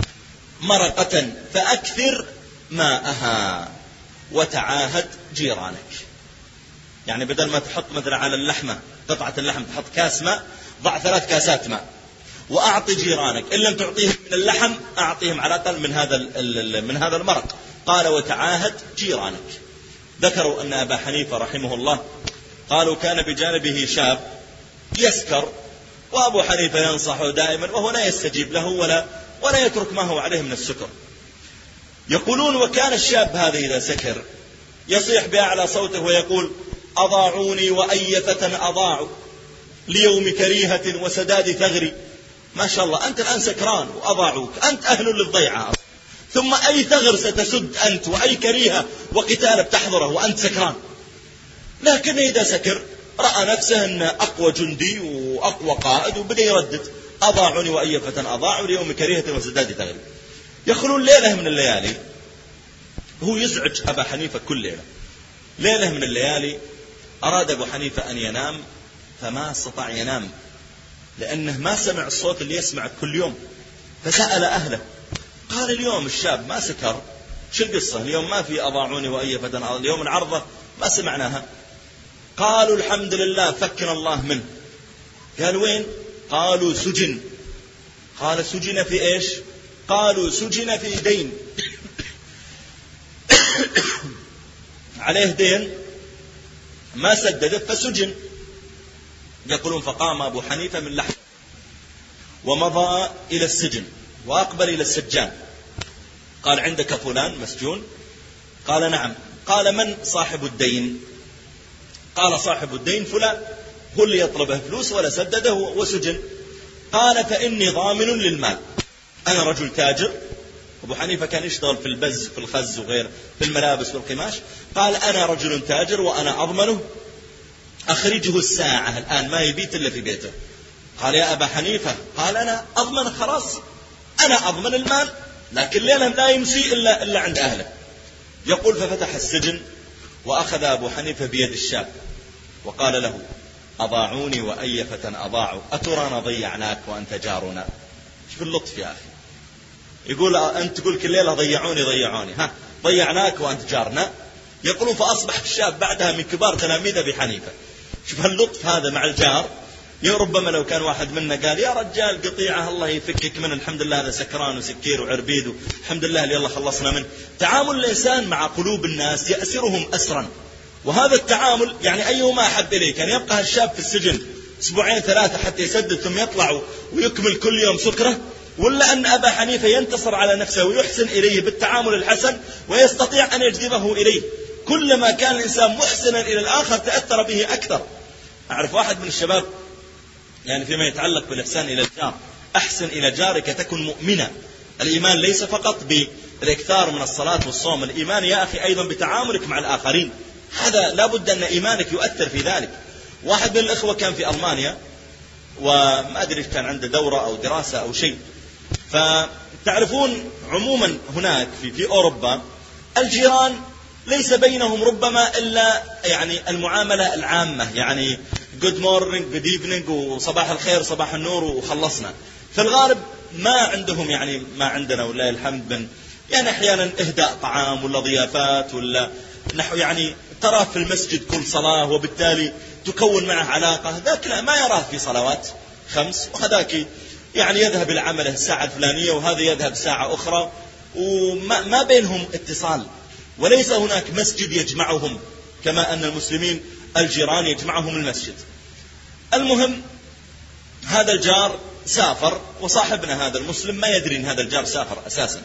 مرقة فأكثر ماءها وتعاهد جيرانك. يعني بدل ما تحط مثلا على اللحمة قطعة اللحم تحط كاس ماء، ضع ثلاث كاسات ماء وأعطي جيرانك، إن لم تعطيهم من اللحم أعطيهم على الأقل من هذا من هذا المرق. قال وتعاهد جيرانك. ذكروا أن أبا حنيفة رحمه الله قالوا كان بجانبه شاب يسكر، وأبو حنيفة ينصحه دائما وهو لا يستجيب له ولا ولا يترك ما هو عليه من السكر. يقولون وكان الشاب هذا إذا سكر يصيح بأعلى صوته ويقول أضاعوني وأي فتى أضاعوا ليوم كريهة وسداد ثغري. ما شاء الله أنت الآن سكران وأضاعوك، أنت أهل للضيعة، ثم أي ثغر ستسد أنت وأي كريهة وقتال بتحضره وأنت سكران. لكن إذا سكر رأى نفسه أن أقوى جندي وأقوى قائد وبدأ يردد أضاعوني وأي فتى أضاعوا ليوم كريهة وسداد ثغري. يخلون ليلة من الليالي هو يزعج أبا حنيفة كل ليلة. ليلة من الليالي أراد أبو حنيفة أن ينام فما استطاع ينام لأنه ما سمع الصوت اللي يسمع كل يوم. فسأل أهله قال اليوم الشاب ما سكر، شو القصة اليوم؟ ما في أضاعوني وأي فتى اليوم العرضة ما سمعناها. قالوا الحمد لله فكنا الله منه. قال وين؟ قالوا سجن. قال سجن في إيش؟ قالوا سجن في دين عليه دين ما سدده فسجن. يقولون فقام أبو حنيفة من لحظة ومضى إلى السجن وأقبل إلى السجان. قال عندك فلان مسجون؟ قال نعم. قال: من صاحب الدين؟ قال: صاحب الدين فلان، هو اللي يطلبه فلوس ولا سدده وسجن. قال: فإني ضامن للمال، أنا رجل تاجر. أبو حنيفة كان يشتغل في البز في الخز وغيره، في الملابس والقماش. قال: أنا رجل تاجر وأنا أضمنه، أخرجه الساعة الآن ما يبيت إلا في بيته. قال: يا أبا حنيفة، قال: أنا أضمن، خلاص أنا أضمن المال، لكن ليلة لا يمسي إلا, إلا عند أهله. يقول: ففتح السجن وأخذ أبو حنيفة بيد الشاب وقال له: أضاعوني وأي فتى أضاعوا، أترانا ضيعناك وأنت جارنا؟ شوف اللطف يا أخي. يقول: أنت تقول كل ليلة ضيعوني ضيعوني، ها ضيعناك وأنت جارنا. يقولون: فأصبح الشاب بعدها من كبار تلاميذ أبي حنيفة. شوف هاللطف هذا مع الجار. يا ربما لو كان واحد منا قال: يا رجال قطيعة الله يفكك من، الحمد لله هذا سكران وسكير وعربيد، الحمد لله اللي الله خلصنا منه. تعامل الإنسان مع قلوب الناس يأسرهم أسرا، وهذا التعامل يعني أيهما أحب إليه، كان يبقى الشاب في السجن أسبوعين ثلاثة حتى يسدد ثم يطلع ويكمل كل يوم سكره، ولا أن أبا حنيفة ينتصر على نفسه ويحسن إليه بالتعامل الحسن ويستطيع أن يجذبه إليه؟ كلما كان الإنسان محسنا إلى الآخر تأثر به أكثر. أعرف واحد من الشباب يعني فيما يتعلق بالإحسان إلى الجار: أحسن إلى جارك تكن مؤمنا. الإيمان ليس فقط بالإكثار من الصلاة والصوم، الإيمان يا أخي أيضا بتعاملك مع الآخرين، هذا لابد أن إيمانك يؤثر في ذلك. واحد من الإخوة كان في ألمانيا وما أدري كان عنده دورة أو دراسة أو شيء، فتعرفون عموما هناك في, في أوروبا الجيران ليس بينهم ربما إلا يعني المعاملة العامة، يعني good morning good evening وصباح الخير صباح النور وخلصنا. في الغالب ما عندهم يعني ما عندنا ولا الحمد من يعني أحيانا إهداء طعام ولا ضيافات ولا نحو، يعني ترى في المسجد كل صلاة وبالتالي تكون معه علاقة. ذاك لا ما يراه في صلوات خمس، وهذاك يعني يذهب إلى عمله الساعة الفلانية وهذا يذهب ساعة أخرى، وما ما بينهم اتصال، وليس هناك مسجد يجمعهم كما أن المسلمين الجيران يجمعهم المسجد. المهم هذا الجار سافر، وصاحبنا هذا المسلم ما يدري أن هذا الجار سافر أساسا.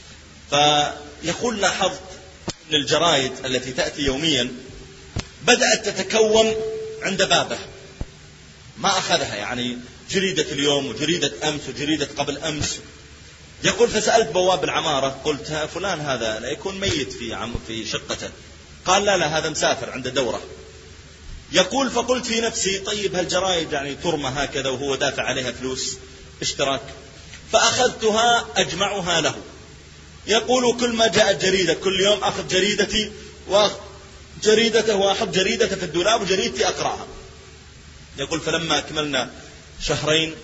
فيقول: لاحظت أن الجرائد التي تأتي يوميا بدأت تتكون عند بابه، ما أخذها، يعني جريدة اليوم وجريدة أمس وجريدة قبل أمس. يقول: فسألت بواب العمارة قلت: فلان هذا لا يكون ميت في عم في شقته؟ قال: لا لا هذا مسافر عنده دورة. يقول: فقلت في نفسي: طيب هالجرائد يعني ترمى هكذا وهو دافع عليها فلوس اشتراك، فأخذتها أجمعها له. يقول: كل ما جاءت جريدة كل يوم أخذ جريدتي وأخذ جريدته وأحط جريدته في الدولاب وجريدتي أقرأها. يقول: فلما أكملنا شهرين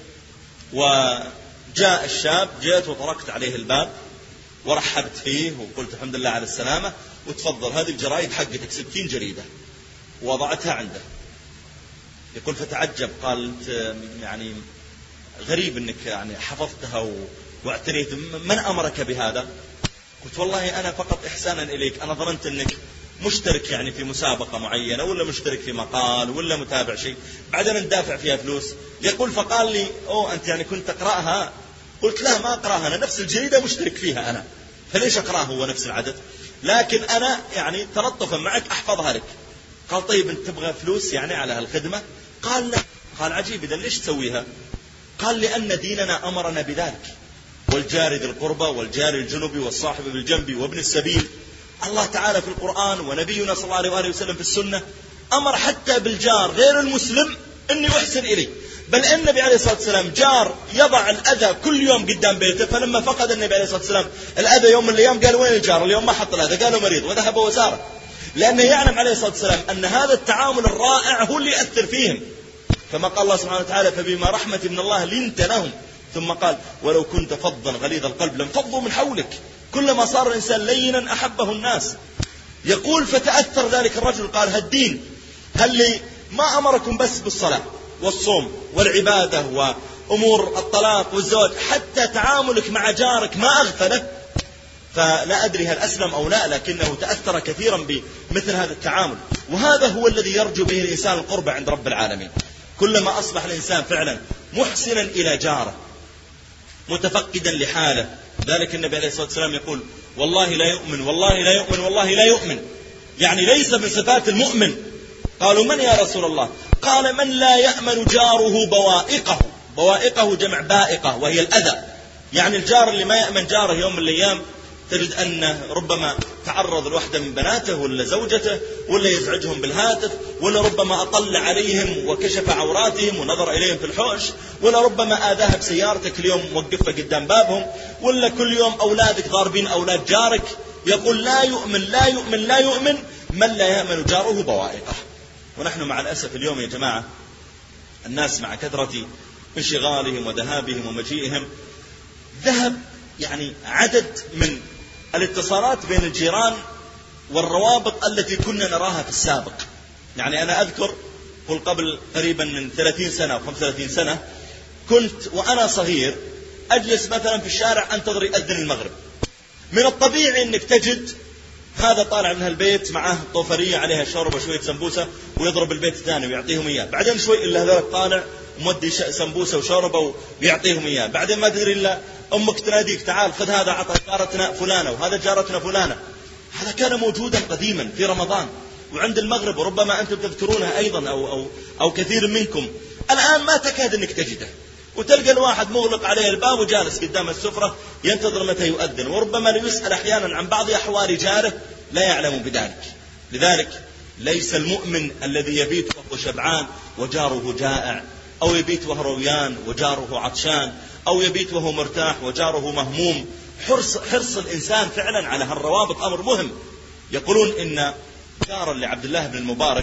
وجاء الشاب، جاءت وطرقت عليه الباب ورحبت فيه وقلت: الحمد لله على السلامة، وتفضل هذه الجرائد حقتك ستين جريدة، ووضعتها عنده. يقول: فتعجب، قالت: يعني غريب أنك يعني حفظتها واعتنيت، من أمرك بهذا؟ قلت: والله أنا فقط إحسانا إليك، أنا ظننت أنك مشترك يعني في مسابقة معينة ولا مشترك في مقال ولا متابع شيء بعدين ندافع فيها فلوس. يقول: فقال لي: أوه أنت يعني كنت تقرأها؟ قلت: لا ما أقرأها، أنا نفس الجريدة مشترك فيها أنا، فليش أقرأها هو نفس العدد؟ لكن أنا يعني تلطفا معك أحفظها لك. قال: طيب أنت تبغى فلوس يعني على هالخدمة؟ قال: لا. قال: عجيب، إذا ليش تسويها؟ قال: لأن ديننا أمرنا بذلك، والجار ذي القربى والجار الجنب والصاحب بالجنب وابن السبيل. الله تعالى في القرآن ونبينا صلى الله عليه وسلم في السنة أمر حتى بالجار غير المسلم أن يحسن إليه، بل أن النبي عليه الصلاة والسلام جار يضع الأذى كل يوم قدام بيته، فلما فقد النبي عليه الصلاة والسلام الأذى يوم من الأيام قال: وين الجار؟ اليوم ما حط الأذى، قالوا مريض، وذهب وزاره، لأنه يعلم عليه الصلاة والسلام أن هذا التعامل الرائع هو اللي يأثر فيهم. كما قال الله سبحانه وتعالى: فبما رحمة من الله لنت لهم، ثم قال: ولو كنت فظا غليظ القلب لانفضوا من حولك. كلما صار الإنسان لينا أحبه الناس. يقول: فتأثر ذلك الرجل، قال: هالدين هل لي ما أمركم بس بالصلاة والصوم والعبادة وأمور الطلاق والزواج، حتى تعاملك مع جارك ما أغفله؟ فلا أدري هل أسلم أو لا، لكنه تأثر كثيرا بمثل هذا التعامل. وهذا هو الذي يرجو به الإنسان القرب عند رب العالمين. كلما أصبح الإنسان فعلا محسنا إلى جاره متفقدا لحاله. ذلك النبي عليه الصلاة والسلام يقول: والله لا يؤمن والله لا يؤمن والله لا يؤمن يعني ليس من صفات المؤمن. قالوا من يا رسول الله؟ قال من لا يأمن جاره بوائقه. بوائقه جمع بائقة وهي الأذى، يعني الجار اللي ما يأمن جاره يوم من الأيام تجد أنه ربما تعرض لوحدة من بناته ولا زوجته، ولا يزعجهم بالهاتف، ولا ربما أطل عليهم وكشف عوراتهم ونظر إليهم في الحوش، ولا ربما آذاها بسيارتك اليوم موقفها قدام بابهم، ولا كل يوم أولادك ضاربين أولاد جارك. يقول لا يؤمن لا يؤمن لا يؤمن من لا يأمن جاره بوائقه. ونحن مع الأسف اليوم يا جماعة الناس مع كثرة انشغالهم وذهابهم ومجيئهم ذهب يعني عدد من الاتصالات بين الجيران والروابط التي كنا نراها في السابق. يعني أنا أذكر قل قبل قريبا من ثلاثين سنة أو خمسة وثلاثين سنة كنت وأنا صغير أجلس مثلا في الشارع أنتظر يأذن المغرب. من الطبيعي أنك تجد هذا طالع من هالبيت معه طوفرية عليها شوربة وشوية سمبوسة ويضرب البيت الثاني ويعطيهم إياه، بعدين شوي إلا هذا طالع ومودي سمبوسة وشوربة ويعطيهم إياه، بعدين ما تدري إلا أمك تناديك تعال خذ هذا عطى جارتنا فلانة وهذا جارتنا فلانة. هذا كان موجودا قديما في رمضان وعند المغرب، وربما أنتم تذكرونها أيضا أو, أو, أو كثير منكم. الآن ما تكاد أنك تجده، وتلقى الواحد مغلق عليه الباب وجالس قدام السفرة ينتظر متى يؤذن، وربما يسأل أحيانا عن بعض أحوال جاره لا يعلم بذلك. لذلك ليس المؤمن الذي يبيت وهو شبعان وجاره جائع، أو يبيت وهو رويان وجاره عطشان، أو يبيت وهو مرتاح وجاره مهموم. حرص, حرص الإنسان فعلا على هالروابط أمر مهم. يقولون إن جارا لعبد الله بن المبارك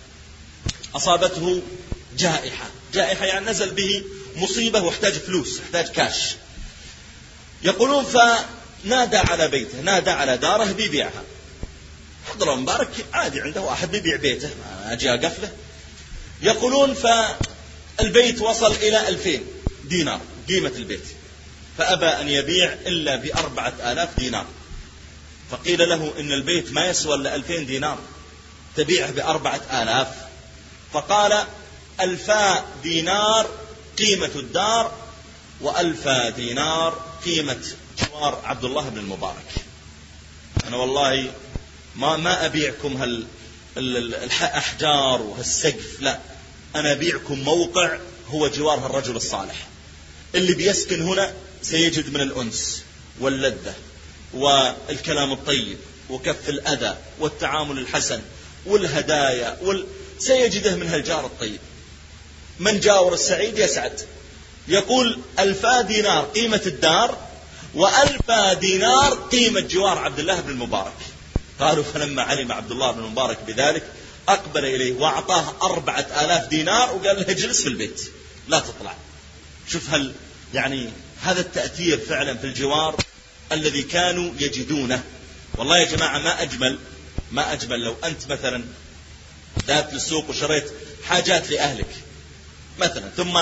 أصابته جائحة. جائحة يعني نزل به مصيبة واحتاج فلوس، احتاج كاش. يقولون فنادى على بيته، نادى على داره بيبيعها. عبد الله المبارك عادي عنده أحد بيبيع بيته، ما أجي أقفله. يقولون فالبيت وصل إلى ألفين دينار قيمة البيت، فأبى أن يبيع إلا بأربعة آلاف دينار. فقيل له إن البيت ما يسوى إلا ألفين دينار، تبيعه بأربعة آلاف. فقال ألفا دينار قيمة الدار وألفا دينار قيمة جوار عبد الله بن المبارك. أنا والله ما ما أبيعكم هال الأحجار وهالسقف، لا، أنا أبيعكم موقع هو جوار هالرجل الصالح اللي بيسكن هنا، سيجد من الأنس واللذة والكلام الطيب وكف الأذى والتعامل الحسن والهدايا وال... سيجده من هالجار الطيب. من جاور السعيد يسعد. يقول ألفا دينار قيمة الدار وألفا دينار قيمة جوار عبد الله بن المبارك. قالوا فلما علم عبد الله بن المبارك بذلك أقبل إليه وأعطاه أربعة آلاف دينار وقال له اجلس في البيت لا تطلع. شوف هل يعني هذا التأثير فعلا في الجوار الذي كانوا يجدونه. والله يا جماعة ما أجمل ما أجمل لو أنت مثلا ذهبت للسوق وشريت حاجات لأهلك مثلا، ثم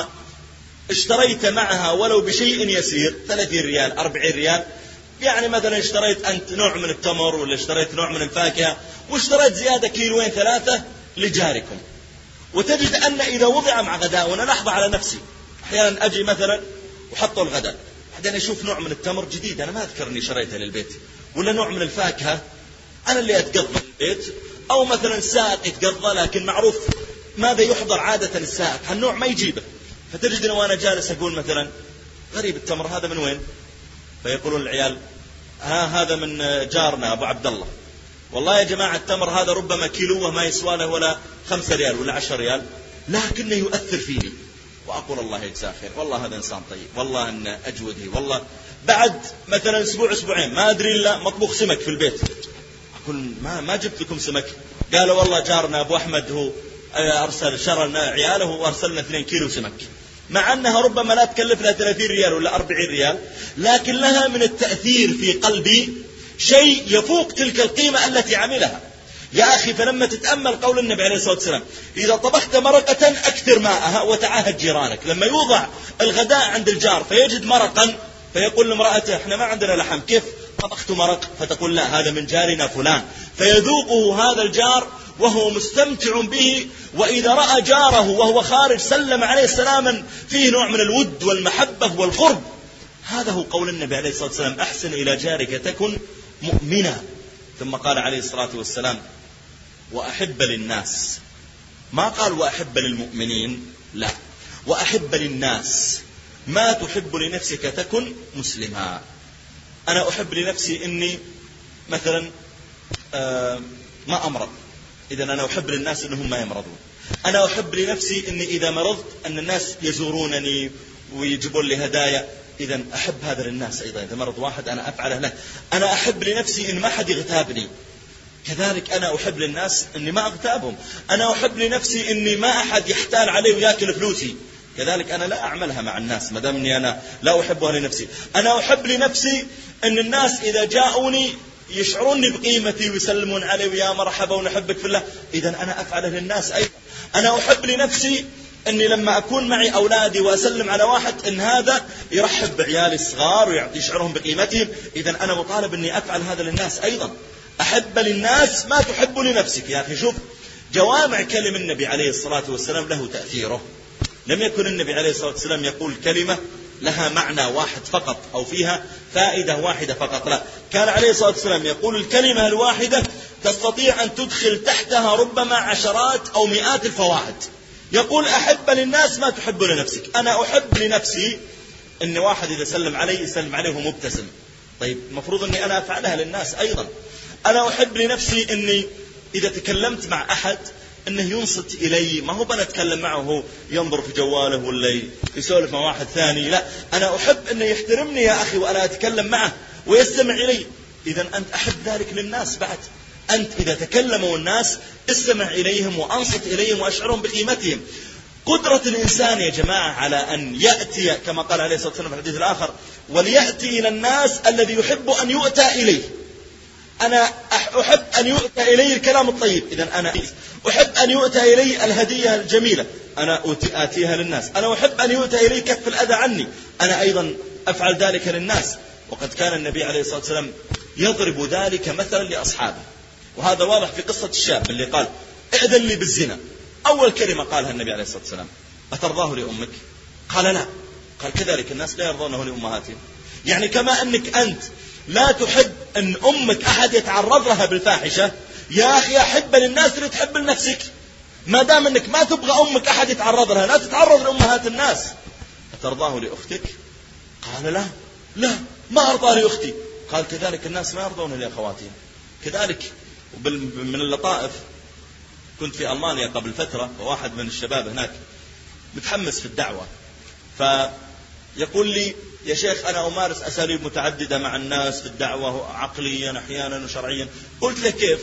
اشتريت معها ولو بشيء يسير ثلاثين ريال أربعين ريال، يعني مثلا اشتريت أنت نوع من التمر ولا اشتريت نوع من الفاكهة واشتريت زيادة كيلوين ثلاثة لجاركم، وتجد أن إذا وضع مع غداء، وأنا لحظة على نفسي أحيانا أجي مثلا وحطوا الغداء بعدين أشوف نوع من التمر جديد أنا ما أذكر أني شريته للبيت، ولا نوع من الفاكهة أنا اللي أتقضى البيت، أو مثلا سائق يتقضى لكن معروف ماذا يحضر عادة السائق هالنوع ما يجيبه، فتجد أنه وأنا جالس أقول مثلا غريب التمر هذا من وين؟ فيقولون العيال ها هذا من جارنا أبو عبد الله. والله يا جماعة التمر هذا ربما كيلوه ما يسوى له ولا خمسة ريال ولا عشر ريال، لكنه يؤثر فيني وأقول الله يجزاه خير، والله هذا إنسان طيب، والله أن أجوده، والله بعد مثلا أسبوع أسبوعين ما أدري إلا مطبوخ سمك في البيت، أقول ما ما جبت لكم سمك، قالوا والله جارنا أبو أحمد هو أرسل شرى لنا عياله وأرسلنا اثنين كيلو سمك، مع أنها ربما لا تكلف لها ثلاثين ريال ولا أربعين ريال، لكن لها من التأثير في قلبي شيء يفوق تلك القيمة التي عملها. يا أخي فلما تتأمل قول النبي عليه الصلاة والسلام إذا طبخت مرقة أكثر ماءها وتعاهد جيرانك، لما يوضع الغداء عند الجار فيجد مرقا فيقول لامرأته احنا ما عندنا لحم كيف طبخت مرق، فتقول لا هذا من جارنا فلان، فيذوقه هذا الجار وهو مستمتع به، وإذا رأى جاره وهو خارج سلم عليه سلاما فيه نوع من الود والمحبة والقرب. هذا هو قول النبي عليه الصلاة والسلام أحسن إلى جارك تكن مؤمنا. ثم قال عليه الصلاة والسلام وأحب للناس، ما قال وأحب للمؤمنين، لا، وأحب للناس. ما تحب لنفسك تكن مسلما. أنا أحب لنفسي إني مثلا آه ما أمرض، إذن أنا أحب للناس أنهم ما يمرضون. أنا أحب لنفسي أني إذا مرضت أن الناس يزورونني ويجيبون لي هدايا، إذن أحب هذا للناس أيضا. إذا مرض واحد أنا أفعله له. أنا أحب لنفسي إن ما حد يغتابني، كذلك أنا أحب للناس أني ما أغتابهم. أنا أحب لنفسي أني ما أحد يحتال علي ويأكل فلوسي، كذلك أنا لا أعملها مع الناس ما دامني أنا لا أحبها لنفسي. أنا أحب لنفسي أن الناس إذا جاءوني يشعروني بقيمتي ويسلمون علي ويا مرحبا ونحبك في الله، إذن أنا أفعله للناس أيضا. أنا أحب لنفسي أني لما أكون معي أولادي وأسلم على واحد أن هذا يرحب بعيالي الصغار ويعطي يشعرهم بقيمتهم، إذن أنا مطالب أني أفعل هذا للناس أيضا. أحب للناس ما تحب لنفسك. يا أخي شوف، جوامع كلم النبي عليه الصلاة والسلام له تأثيره. لم يكن النبي عليه الصلاة والسلام يقول كلمة لها معنى واحد فقط أو فيها فائدة واحدة فقط، لا، كان عليه الصلاة والسلام يقول الكلمة الواحدة تستطيع أن تدخل تحتها ربما عشرات أو مئات الفوائد. يقول أحب للناس ما تحب لنفسك. أنا أحب لنفسي أن واحد إذا سلم علي يسلم عليه مبتسم، طيب المفروض أني أنا أفعلها للناس أيضا. أنا أحب لنفسي أني إذا تكلمت مع أحد أنه ينصت إلي، ما هو بنتكلم معه ينظر في جواله ولا يسولف مع واحد ثاني، لا، أنا أحب أنه يحترمني يا أخي وأنا أتكلم معه ويستمع إلي. إذن أنت أحب ذلك للناس بعد. أنت إذا تكلموا الناس استمع إليهم وأنصت إليهم وأشعرهم بقيمتهم. قدرة الإنسان يا جماعة على أن يأتي كما قال عليه الصلاة والسلام في الحديث الآخر وليأتي إلى الناس الذي يحب أن يؤتى إليه. أنا أحب أن يؤتى إلي الكلام الطيب، إذن أنا أحب أن يؤتى إلي الهدية الجميلة، أنا آتيها للناس. أنا أحب أن يؤتى إلي كف الأذى عني، أنا أيضا أفعل ذلك للناس. وقد كان النبي عليه الصلاة والسلام يضرب ذلك مثلا لأصحابه، وهذا واضح في قصة الشاب اللي قال ائذن لي بالزنا. أول كلمة قالها النبي عليه الصلاة والسلام أترضاه لأمك؟ قال لا. قال كذلك الناس لا يرضونه لأمهاتهم. يعني كما أنك أنت لا تحب أن أمك أحد يتعرض لها بالفاحشة، يا أخي أحب للناس اللي تحب لنفسك. ما دام أنك ما تبغى أمك أحد يتعرض لها لا تتعرض لأمهات الناس. أترضاه لأختك؟ قال لا لا ما أرضى لأختي. قال كذلك الناس ما يرضون لأخواتهم. كذلك من اللطائف، كنت في ألمانيا قبل فترة وواحد من الشباب هناك متحمس في الدعوة، فيقول لي يا شيخ أنا أمارس أساليب متعددة مع الناس في الدعوة عقليا أحيانا وشرعيا. قلت له كيف؟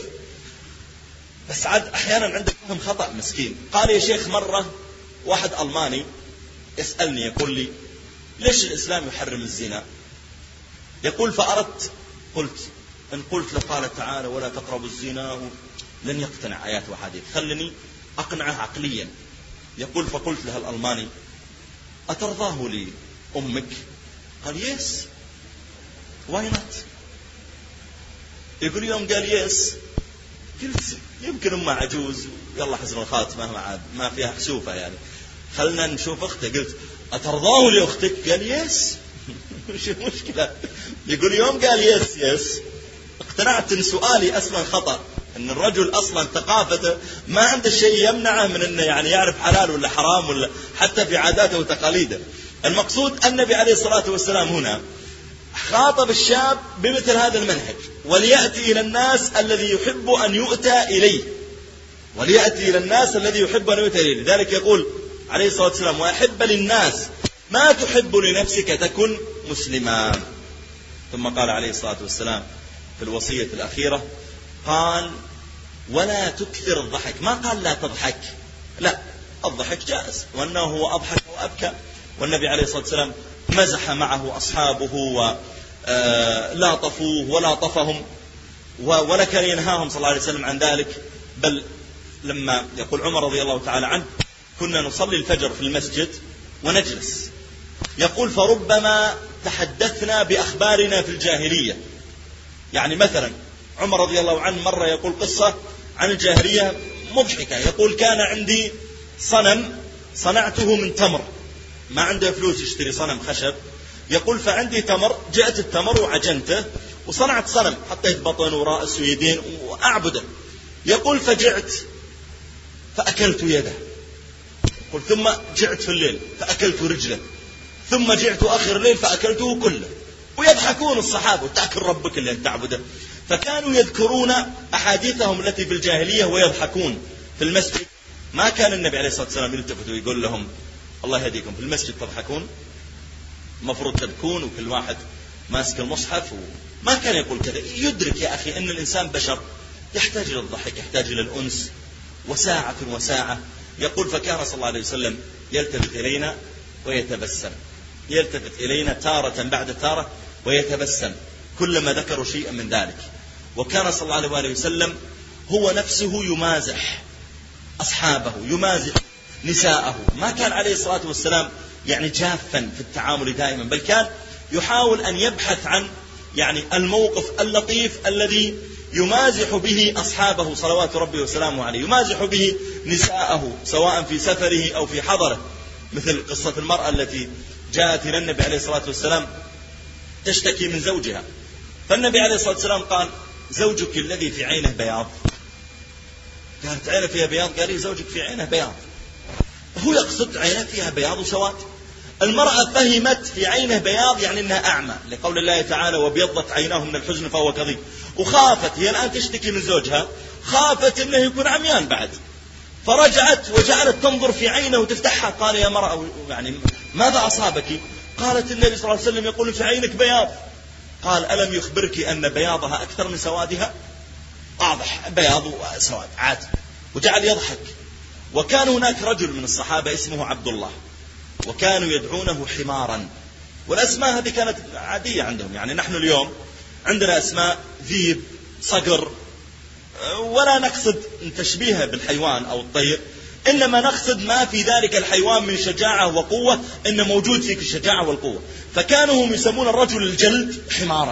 بس عاد أحيانا عندك فهم خطأ مسكين. قال يا شيخ مرة واحد ألماني يسألني يقول لي ليش الإسلام يحرم الزنا؟ يقول فأردت قلت إن قلت له قال تعالى ولا تقربوا الزنا لن يقتنع آيات وحديث، خلني أقنعه عقليا. يقول فقلت له الألماني أترضاه لي أمك؟ قال يس واي نوت. يقول يوم قال يس قلت يمكن أمه عجوز يلا حسن الخاتمة ما عاد ما فيها حسوفة يعني، خلنا نشوف أخته. قلت أترضاه لأختك؟ قال يس. وش المشكلة؟ يقول يوم قال يس يس اقتنعت ان سؤالي اصلا خطأ، ان الرجل اصلا ثقافته ما عنده شيء يمنعه من انه يعني يعرف حلال ولا حرام ولا حتى في عاداته وتقاليده. المقصود النبي عليه الصلاة والسلام هنا خاطب الشاب بمثل هذا المنهج، وليأتي إلى الناس الذي يحب أن يؤتى إليه، وليأتي إلى الناس الذي يحب أن يؤتى إليه. لذلك يقول عليه الصلاة والسلام وأحب للناس ما تحب لنفسك تكن مسلما. ثم قال عليه الصلاة والسلام في الوصية الأخيرة قال ولا تكثر الضحك. ما قال لا تضحك، لا، الضحك جائز وأنه هو أضحك وأبكى، والنبي عليه الصلاة والسلام مزح معه أصحابه ولاطفوه ولاطفهم ولا كان ينهاهم صلى الله عليه وسلم عن ذلك. بل لما يقول عمر رضي الله تعالى عنه كنا نصلي الفجر في المسجد ونجلس، يقول فربما تحدثنا بأخبارنا في الجاهلية. يعني مثلا عمر رضي الله عنه مرة يقول قصة عن الجاهلية مضحكة، يقول كان عندي صنم صنعته من تمر، ما عنده فلوس يشتري صنم خشب، يقول فعندي تمر، جاءت التمر وعجنته وصنعت صنم، حطيت بطن ورأس ويدين وأعبده. يقول فجعت فأكلت يده، يقول ثم جعت في الليل فأكلت رجله، ثم جعت آخر الليل فأكلته كله. ويضحكون الصحابة، تأكل ربك اللي أنت تعبده. فكانوا يذكرون أحاديثهم التي في الجاهلية ويضحكون في المسجد. ما كان النبي عليه الصلاة والسلام يلتفت ويقول لهم الله يهديكم في المسجد تضحكون، المفروض تبكون وكل واحد ماسك المصحف، وما كان يقول كذا. يدرك يا أخي أن الإنسان بشر يحتاج إلى الضحك، يحتاج إلى الأنس، وساعة وساعة. يقول فكان صلى الله عليه وسلم يلتفت إلينا ويتبسم، يلتفت إلينا تارة بعد تارة ويتبسم كلما ذكروا شيئا من ذلك. وكان صلى الله عليه وسلم هو نفسه يمازح أصحابه، يمازح نساءه. ما كان عليه الصلاة والسلام يعني جافا في التعامل دائما، بل كان يحاول أن يبحث عن يعني الموقف اللطيف الذي يمازح به أصحابه صلوات ربي وسلامه عليه، يمازح به نساءه سواء في سفره أو في حضره، مثل قصة المرأة التي جاءت إلى النبي عليه الصلاة والسلام تشتكي من زوجها، فالنبي عليه الصلاة والسلام قال زوجك الذي في عينه بياض. قالت عينه فيها بياض؟ قال لي زوجك في عينه بياض. هو يقصد عينه فيها بياض وسواد. المرأة فهمت في عينه بياض يعني أنها أعمى، لقول الله تعالى وبيضت عيناه من الحزن فهو كظيم. وخافت هي الآن تشتكي من زوجها، خافت أنه يكون عميان بعد، فرجعت وجعلت تنظر في عينه وتفتحها. قال يا مرأة يعني ماذا أصابك؟ قالت النبي صلى الله عليه وسلم يقول في عينك بياض. قال ألم يخبرك أن بياضها أكثر من سوادها؟ واضح بياض وسواد عادي. وجعل يضحك. وكان هناك رجل من الصحابة اسمه عبد الله، وكانوا يدعونه حمارا. والأسماء هذه كانت عادية عندهم، يعني نحن اليوم عندنا أسماء ذيب، صقر، ولا نقصد تشبيهه بالحيوان أو الطير، إنما نقصد ما في ذلك الحيوان من شجاعة وقوة، إن موجود فيك الشجاعة والقوة. فكانوا هم يسمون الرجل الجلد حمارا.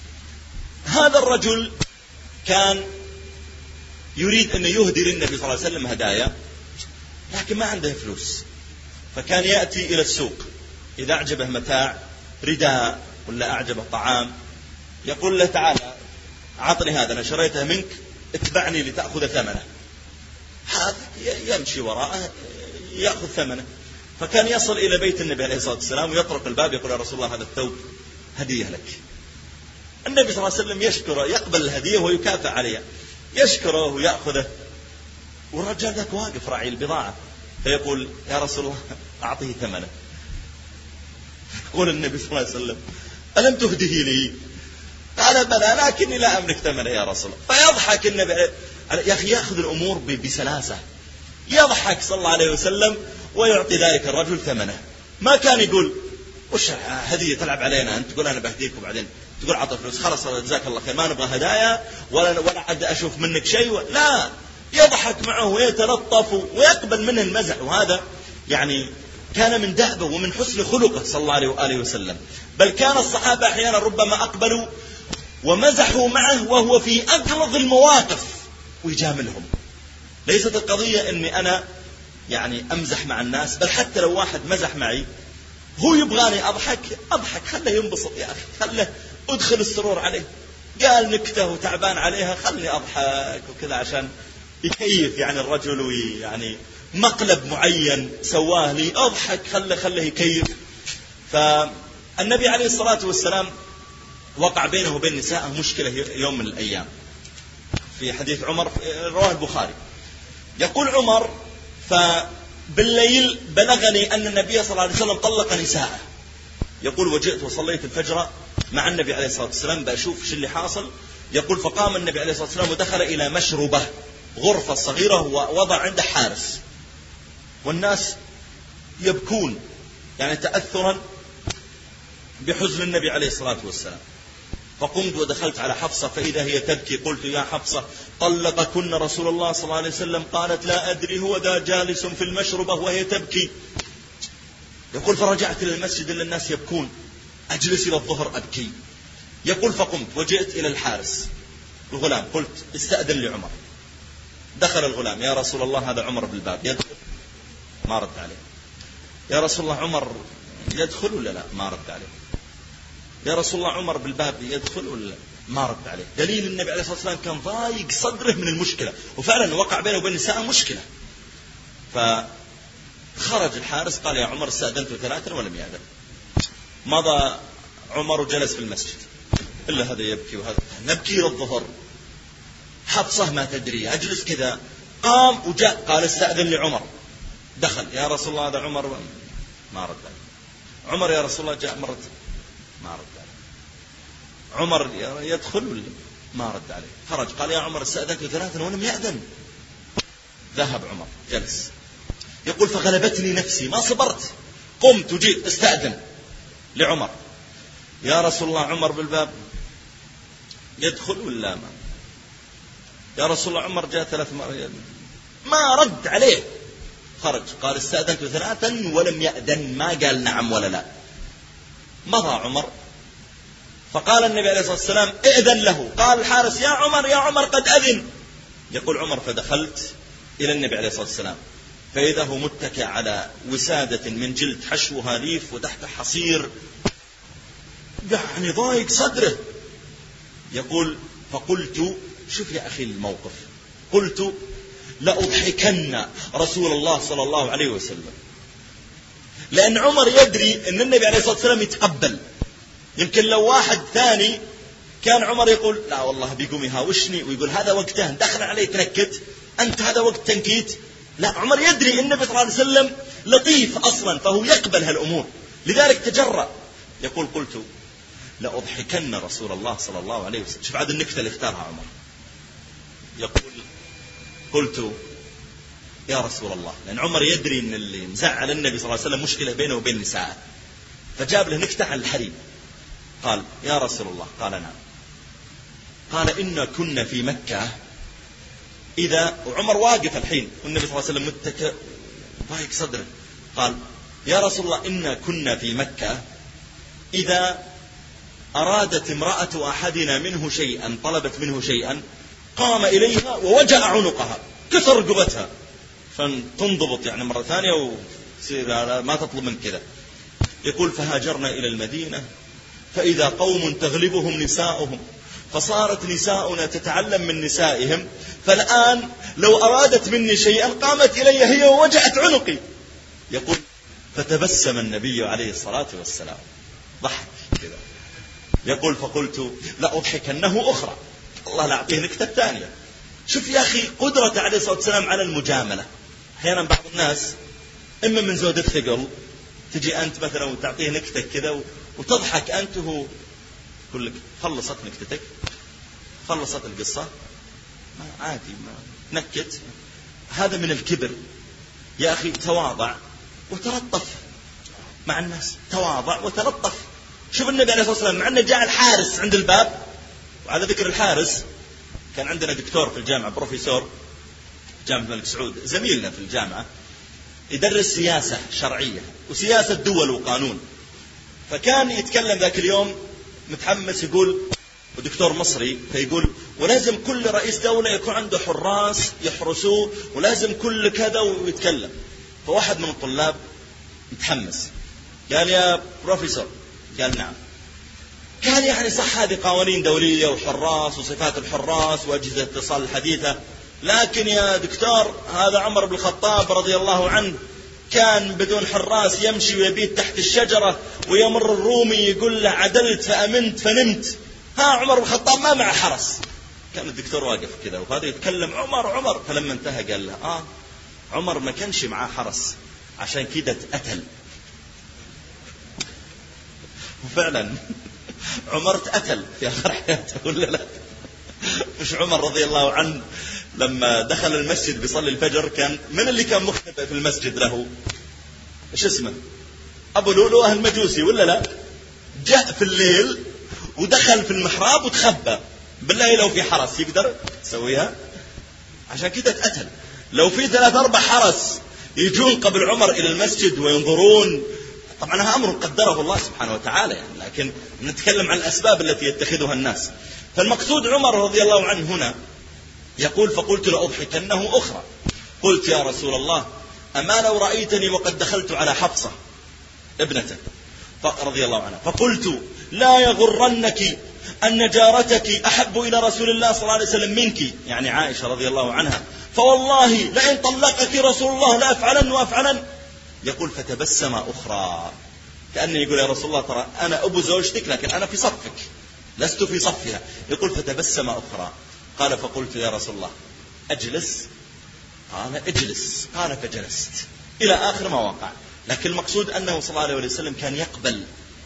هذا الرجل كان يريد أن يهدي للنبي صلى الله عليه وسلم هدايا، لكن ما عنده فلوس. فكان يأتي إلى السوق، إذا أعجبه متاع رداء ولا أعجبه طعام يقول له تعالى عطني هذا أنا شريته منك، اتبعني لتأخذ ثمنه. هذا يمشي وراءه يأخذ ثمنه. فكان يصل إلى بيت النبي عليه الصلاة والسلام ويطرق الباب يقول يا رسول الله هذا الثوب هدية لك. النبي صلى الله عليه وسلم يشكره، يقبل الهدية ويكافئ عليها، يشكره ويأخذه. والرجال ذاك واقف راعي البضاعة، فيقول يا رسول الله أعطيه ثمنه. يقول النبي صلى الله عليه وسلم ألم تهديه لي؟ قال بلى لكني لا أملك ثمنه يا رسول الله. فيضحك النبي يا أخي، يأخذ الأمور بسلاسة، يضحك صلى الله عليه وسلم ويعطي ذلك الرجل ثمنه. ما كان يقول وش هدية تلعب علينا أنت، تقول أنا بهديك وبعدين تقول عطى فلوس، خلاص جزاك الله خير ما نبغى هدايا ولا ولا عاد أشوف منك شيء. لا، يضحك معه ويتلطف ويقبل منه المزح. وهذا يعني كان من دأبه ومن حسن خلقه صلى الله عليه وآله وسلم. بل كان الصحابة أحيانا ربما أقبلوا ومزحوا معه وهو في أغلظ المواقف ويجاملهم. ليست القضية أني أنا يعني أمزح مع الناس، بل حتى لو واحد مزح معي هو يبغاني أضحك أضحك، خله ينبسط يا أخي، خله أدخل السرور عليه. قال نكته وتعبان عليها خلني أضحك وكذا عشان يكيف يعني الرجل، ويعني مقلب معين سواه لي أضحك، خله خله يكيف. فالنبي عليه الصلاة والسلام وقع بينه وبين نساءه مشكلة يوم من الأيام. في حديث عمر رواه البخاري، يقول عمر فبالليل بلغني أن النبي صلى الله عليه وسلم طلق نساءه. يقول وجئت وصليت الفجر مع النبي عليه الصلاة والسلام بأشوف شو اللي حاصل. يقول فقام النبي عليه الصلاة والسلام ودخل إلى مشربة، غرفة صغيرة ووضع عنده حارس، والناس يبكون يعني تأثرا بحزن النبي عليه الصلاة والسلام. فقمت ودخلت على حفصة فإذا هي تبكي. قلت يا حفصة طلقكن رسول الله صلى الله عليه وسلم؟ قالت لا أدري، هو ذا جالس في المشربة وهي تبكي. يقول فرجعت إلى المسجد إلى الناس يبكون، أجلس إلى الظهر أبكي. يقول فقمت وجئت إلى الحارس الغلام، قلت استأذن لعمر. دخل الغلام، يا رسول الله هذا عمر بالباب يدخل؟ ما رد عليه. يا رسول الله عمر يدخل ولا لا؟ ما رد عليه. يا رسول الله عمر بالباب يدخل ولا لا؟ ما رد عليه. دليل النبي عليه الصلاة والسلام كان ضايق صدره من المشكلة، وفعلا وقع بينه وبين النساء مشكلة. فخرج الحارس قال يا عمر استأذنت ثلاثا ولم يأذن. مضى عمر وجلس في المسجد، إلا هذا يبكي وهذا نبكي للظهر. حفصة ما تدري أجلس كذا. قام وجاء قال استأذن لعمر. دخل يا رسول الله هذا عمر، ما رد عليه. عمر يا رسول الله جاء مرة، ما رد عليه. عمر يدخل ما رد عليه. خرج قال يا عمر استأذنت ثلاثا ولم يأذن. ذهب عمر جلس يقول فغلبتني نفسي ما صبرت، قمت وجيت استأذن لعمر. يا رسول الله عمر بالباب يدخل ولا ما؟ يا رسول الله عمر جاء ثلاث مرات ما رد عليه. خرج قال استأذنت ثلاثا ولم يأذن، ما قال نعم ولا لا. مضى عمر فقال النبي عليه الصلاة والسلام ائذن له. قال الحارس يا عمر يا عمر قد أذن. يقول عمر فدخلت إلى النبي عليه الصلاة والسلام فإذا هو متكئ على وسادة من جلد حشوها ليف وتحت حصير، يعني ضايق صدره. يقول فقلت شوف يا أخي الموقف، قلت لأضحكن رسول الله صلى الله عليه وسلم، لأن عمر يدري أن النبي عليه الصلاة والسلام يتقبل. يمكن لو واحد ثاني كان عمر يقول لا والله بيقوم يهاوشني ويقول هذا وقته دخل عليه تنكت، أنت هذا وقت تنكيت. لا، عمر يدري أن النبي صلى الله عليه وسلم لطيف أصلا، فهو يقبل هالأمور، لذلك تجرأ. يقول قلت لأضحكن رسول الله صلى الله عليه وسلم. شوف عاد النكتة اللي اختارها عمر. يقول قلت يا رسول الله، لأن عمر يدري أن اللي مزعل النبي صلى الله عليه وسلم مشكلة بينه وبين نساءه، فجاب له نكتة عن الحريم. قال يا رسول الله. قال نعم. قال إن كنا في مكة إذا، وعمر واقف الحين والنبي صلى الله عليه وسلم متكئ ضايق صدره. قال يا رسول الله إن كنا في مكة إذا أرادت امرأة أحدنا منه شيئا، طلبت منه شيئا، قام إليها ووجع عنقها، كسر رقبتها، فتنضبط يعني مرة ثانية وتصير ما تطلب من كذا. يقول فهاجرنا إلى المدينة فإذا قوم تغلبهم نساؤهم، فصارت نساؤنا تتعلم من نسائهم، فالآن لو أرادت مني شيئا قامت إلي هي ووجعت عنقي. يقول فتبسم النبي عليه الصلاة والسلام ضحك كذا. يقول فقلت لا أضحكنه أخرى، الله لا أعطيه نكتة ثانية. شوف يا أخي قدرة عليه الصلاة والسلام على المجاملة. أحيانا بعض الناس إما من زود الثقل تجي أنت مثلا وتعطيه نكتة كذا وتضحك أنت، وهو يقول لك خلصت نكتتك، خلصت القصة، ما عادي ما نكت. هذا من الكبر. يا أخي تواضع وتلطف مع الناس، تواضع وتلطف. شوف النبي عليه الصلاة والسلام مع أنه جاء الحارس عند الباب. وعلى ذكر الحارس، كان عندنا دكتور في الجامعة، بروفيسور جامعة الملك سعود، زميلنا في الجامعة، يدرس سياسة شرعية وسياسة دول وقانون. فكان يتكلم ذاك اليوم متحمس، يقول ودكتور مصري، فيقول ولازم كل رئيس دولة يكون عنده حراس يحرسوه، ولازم كل كذا، ويتكلم. فواحد من الطلاب متحمس قال يا بروفيسور، قال نعم. قال يعني صح هذه قوانين دولية وحراس وصفات الحراس وأجهزة الاتصال الحديثة، لكن يا دكتور هذا عمر بن الخطاب رضي الله عنه كان بدون حراس يمشي ويبيت تحت الشجرة، ويمر الرومي يقول له عدلت فأمنت فنمت. ها عمر بن الخطاب ما مع حرس. كان الدكتور واقف كذا وهذا يتكلم عمر عمر. فلما انتهى قال له آه عمر ما كانش معاه حرس عشان كده اتقتل. وفعلا عمر اتقتل في آخر حياته ولا لا؟ مش عمر رضي الله عنه لما دخل المسجد بيصلي الفجر، كان من اللي كان مختبئ في المسجد له؟ ايش اسمه؟ أبو لؤلؤة المجوسي ولا لا؟ جاء في الليل ودخل في المحراب وتخبى. بالله لو في حرس يقدر يسويها؟ عشان كده اتقتل. لو في ثلاث أربع حرس يجون قبل عمر إلى المسجد وينظرون، طبعا هذا أمر قدره الله سبحانه وتعالى يعني، لكن نتكلم عن الأسباب التي يتخذها الناس. فالمقصود عمر رضي الله عنه هنا يقول فقلت لأضحكنه أخرى. قلت يا رسول الله أما لو رأيتني وقد دخلت على حفصة ابنته رضي الله عنها، فقلت لا يغرنك أن جارتك أحب إلى رسول الله صلى الله عليه وسلم منك، يعني عائشة رضي الله عنها، فوالله لئن طلقك رسول الله لأفعلن وأفعلن. يقول فتبسم أخرى، كأنه يقول يا رسول الله ترى أنا أبو زوجتك لكن أنا في صفك لست في صفها. يقول فتبسم أخرى. قال فقلت يا رسول الله أجلس؟ قال اجلس. قال فجلست إلى آخر ما وقع. لكن المقصود أنه صلى الله عليه وسلم كان يقبل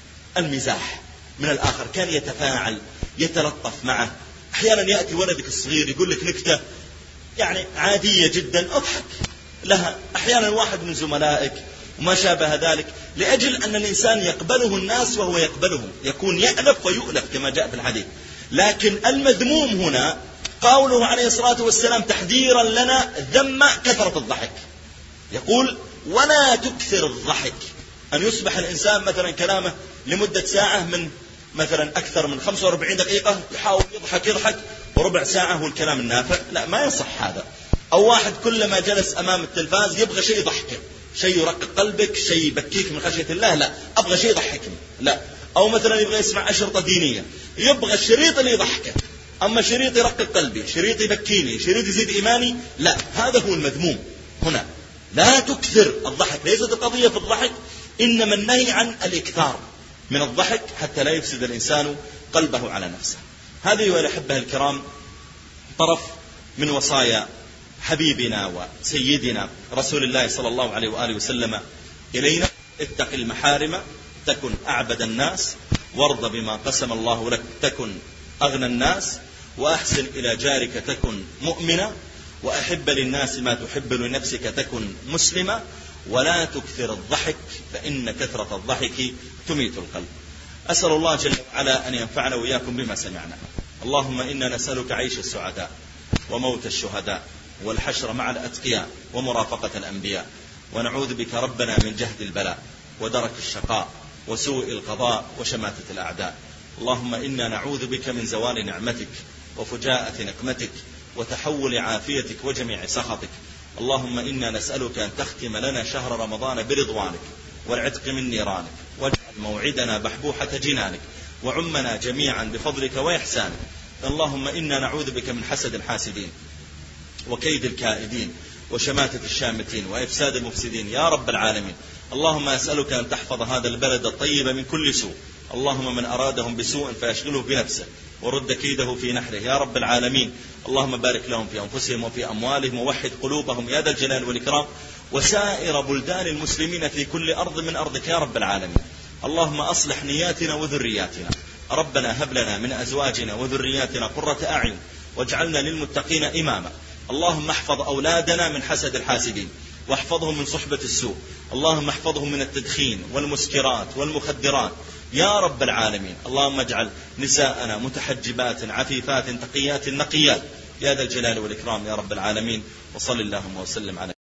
المزاح من الآخر، كان يتفاعل يتلطف معه. أحيانا يأتي ولدك الصغير يقول لك نكتة يعني عادية جدا أضحك لها، أحيانا واحد من زملائك وما شابه ذلك، لأجل أن الإنسان يقبله الناس وهو يقبلهم، يكون يألف ويؤلف كما جاء في الحديث. لكن المذموم هنا قوله عليه الصلاة والسلام تحذيرا لنا ذم كثرة الضحك. يقول ولا تكثر الضحك، أن يصبح الإنسان مثلا كلامه لمدة ساعة من مثلا أكثر من خمسة وأربعين دقيقة يحاول يضحك يضحك وربع ساعة هو الكلام النافع، لا ما يصح هذا. أو واحد كلما جلس أمام التلفاز يبغى شيء يضحكه، شيء يرقق قلبك، شيء يبكيك من خشية الله، لا أبغى شيء يضحكني، لا. أو مثلا يبغى يسمع أشرطة دينية، يبغى الشريط اللي يضحكه، أما شريط يرقق قلبي، شريط يبكيني، شريط يزيد إيماني، لا، هذا هو المذموم هنا. لا تكثر الضحك، ليست القضية في الضحك، إنما النهي عن الإكثار من الضحك حتى لا يفسد الإنسان قلبه على نفسه. هذه والأحبة الكرام طرف من وصايا حبيبنا وسيدنا رسول الله صلى الله عليه وآله وسلم إلينا: اتق المحارم تكن أعبد الناس، وارض بما قسم الله لك تكن أغنى الناس، وأحسن إلى جارك تكن مؤمنا، وأحب للناس ما تحب لنفسك تكن مسلما، ولا تكثر الضحك فإن كثرة الضحك تميت القلب. أسأل الله جل وعلا أن ينفعنا وإياكم بما سمعنا. اللهم إنا نسألك عيش السعداء وموت الشهداء والحشر مع الأتقياء ومرافقة الأنبياء، ونعوذ بك ربنا من جهد البلاء ودرك الشقاء وسوء القضاء وشماتة الأعداء. اللهم إنا نعوذ بك من زوال نعمتك وفجاءة نقمتك وتحول عافيتك وجميع سخطك. اللهم إنا نسألك أن تختم لنا شهر رمضان برضوانك والعتق من نيرانك، واجعل موعدنا بحبوحة جنانك، وعمنا جميعا بفضلك وإحسانك. اللهم إنا نعوذ بك من حسد الحاسدين وكيد الكائدين وشماتة الشامتين وإفساد المفسدين يا رب العالمين. اللهم أسألك أن تحفظ هذا البلد الطيب من كل سوء. اللهم من أرادهم بسوء فيشغله بنفسه ورد كيده في نحره يا رب العالمين. اللهم بارك لهم في أنفسهم وفي أموالهم ووحد قلوبهم يا ذا الجلال والإكرام، وسائر بلدان المسلمين في كل أرض من أرضك يا رب العالمين. اللهم أصلح نياتنا وذرياتنا. ربنا هب لنا من أزواجنا وذرياتنا قرة أعين واجعلنا للمتقين إماما. اللهم احفظ أولادنا من حسد الحاسدين، واحفظهم من صحبة السوء. اللهم احفظهم من التدخين والمسكرات والمخدرات يا رب العالمين. اللهم اجعل نساءنا متحجبات عفيفات تقيات نقيات يا ذا الجلال والإكرام يا رب العالمين. وصل اللهم وسلم على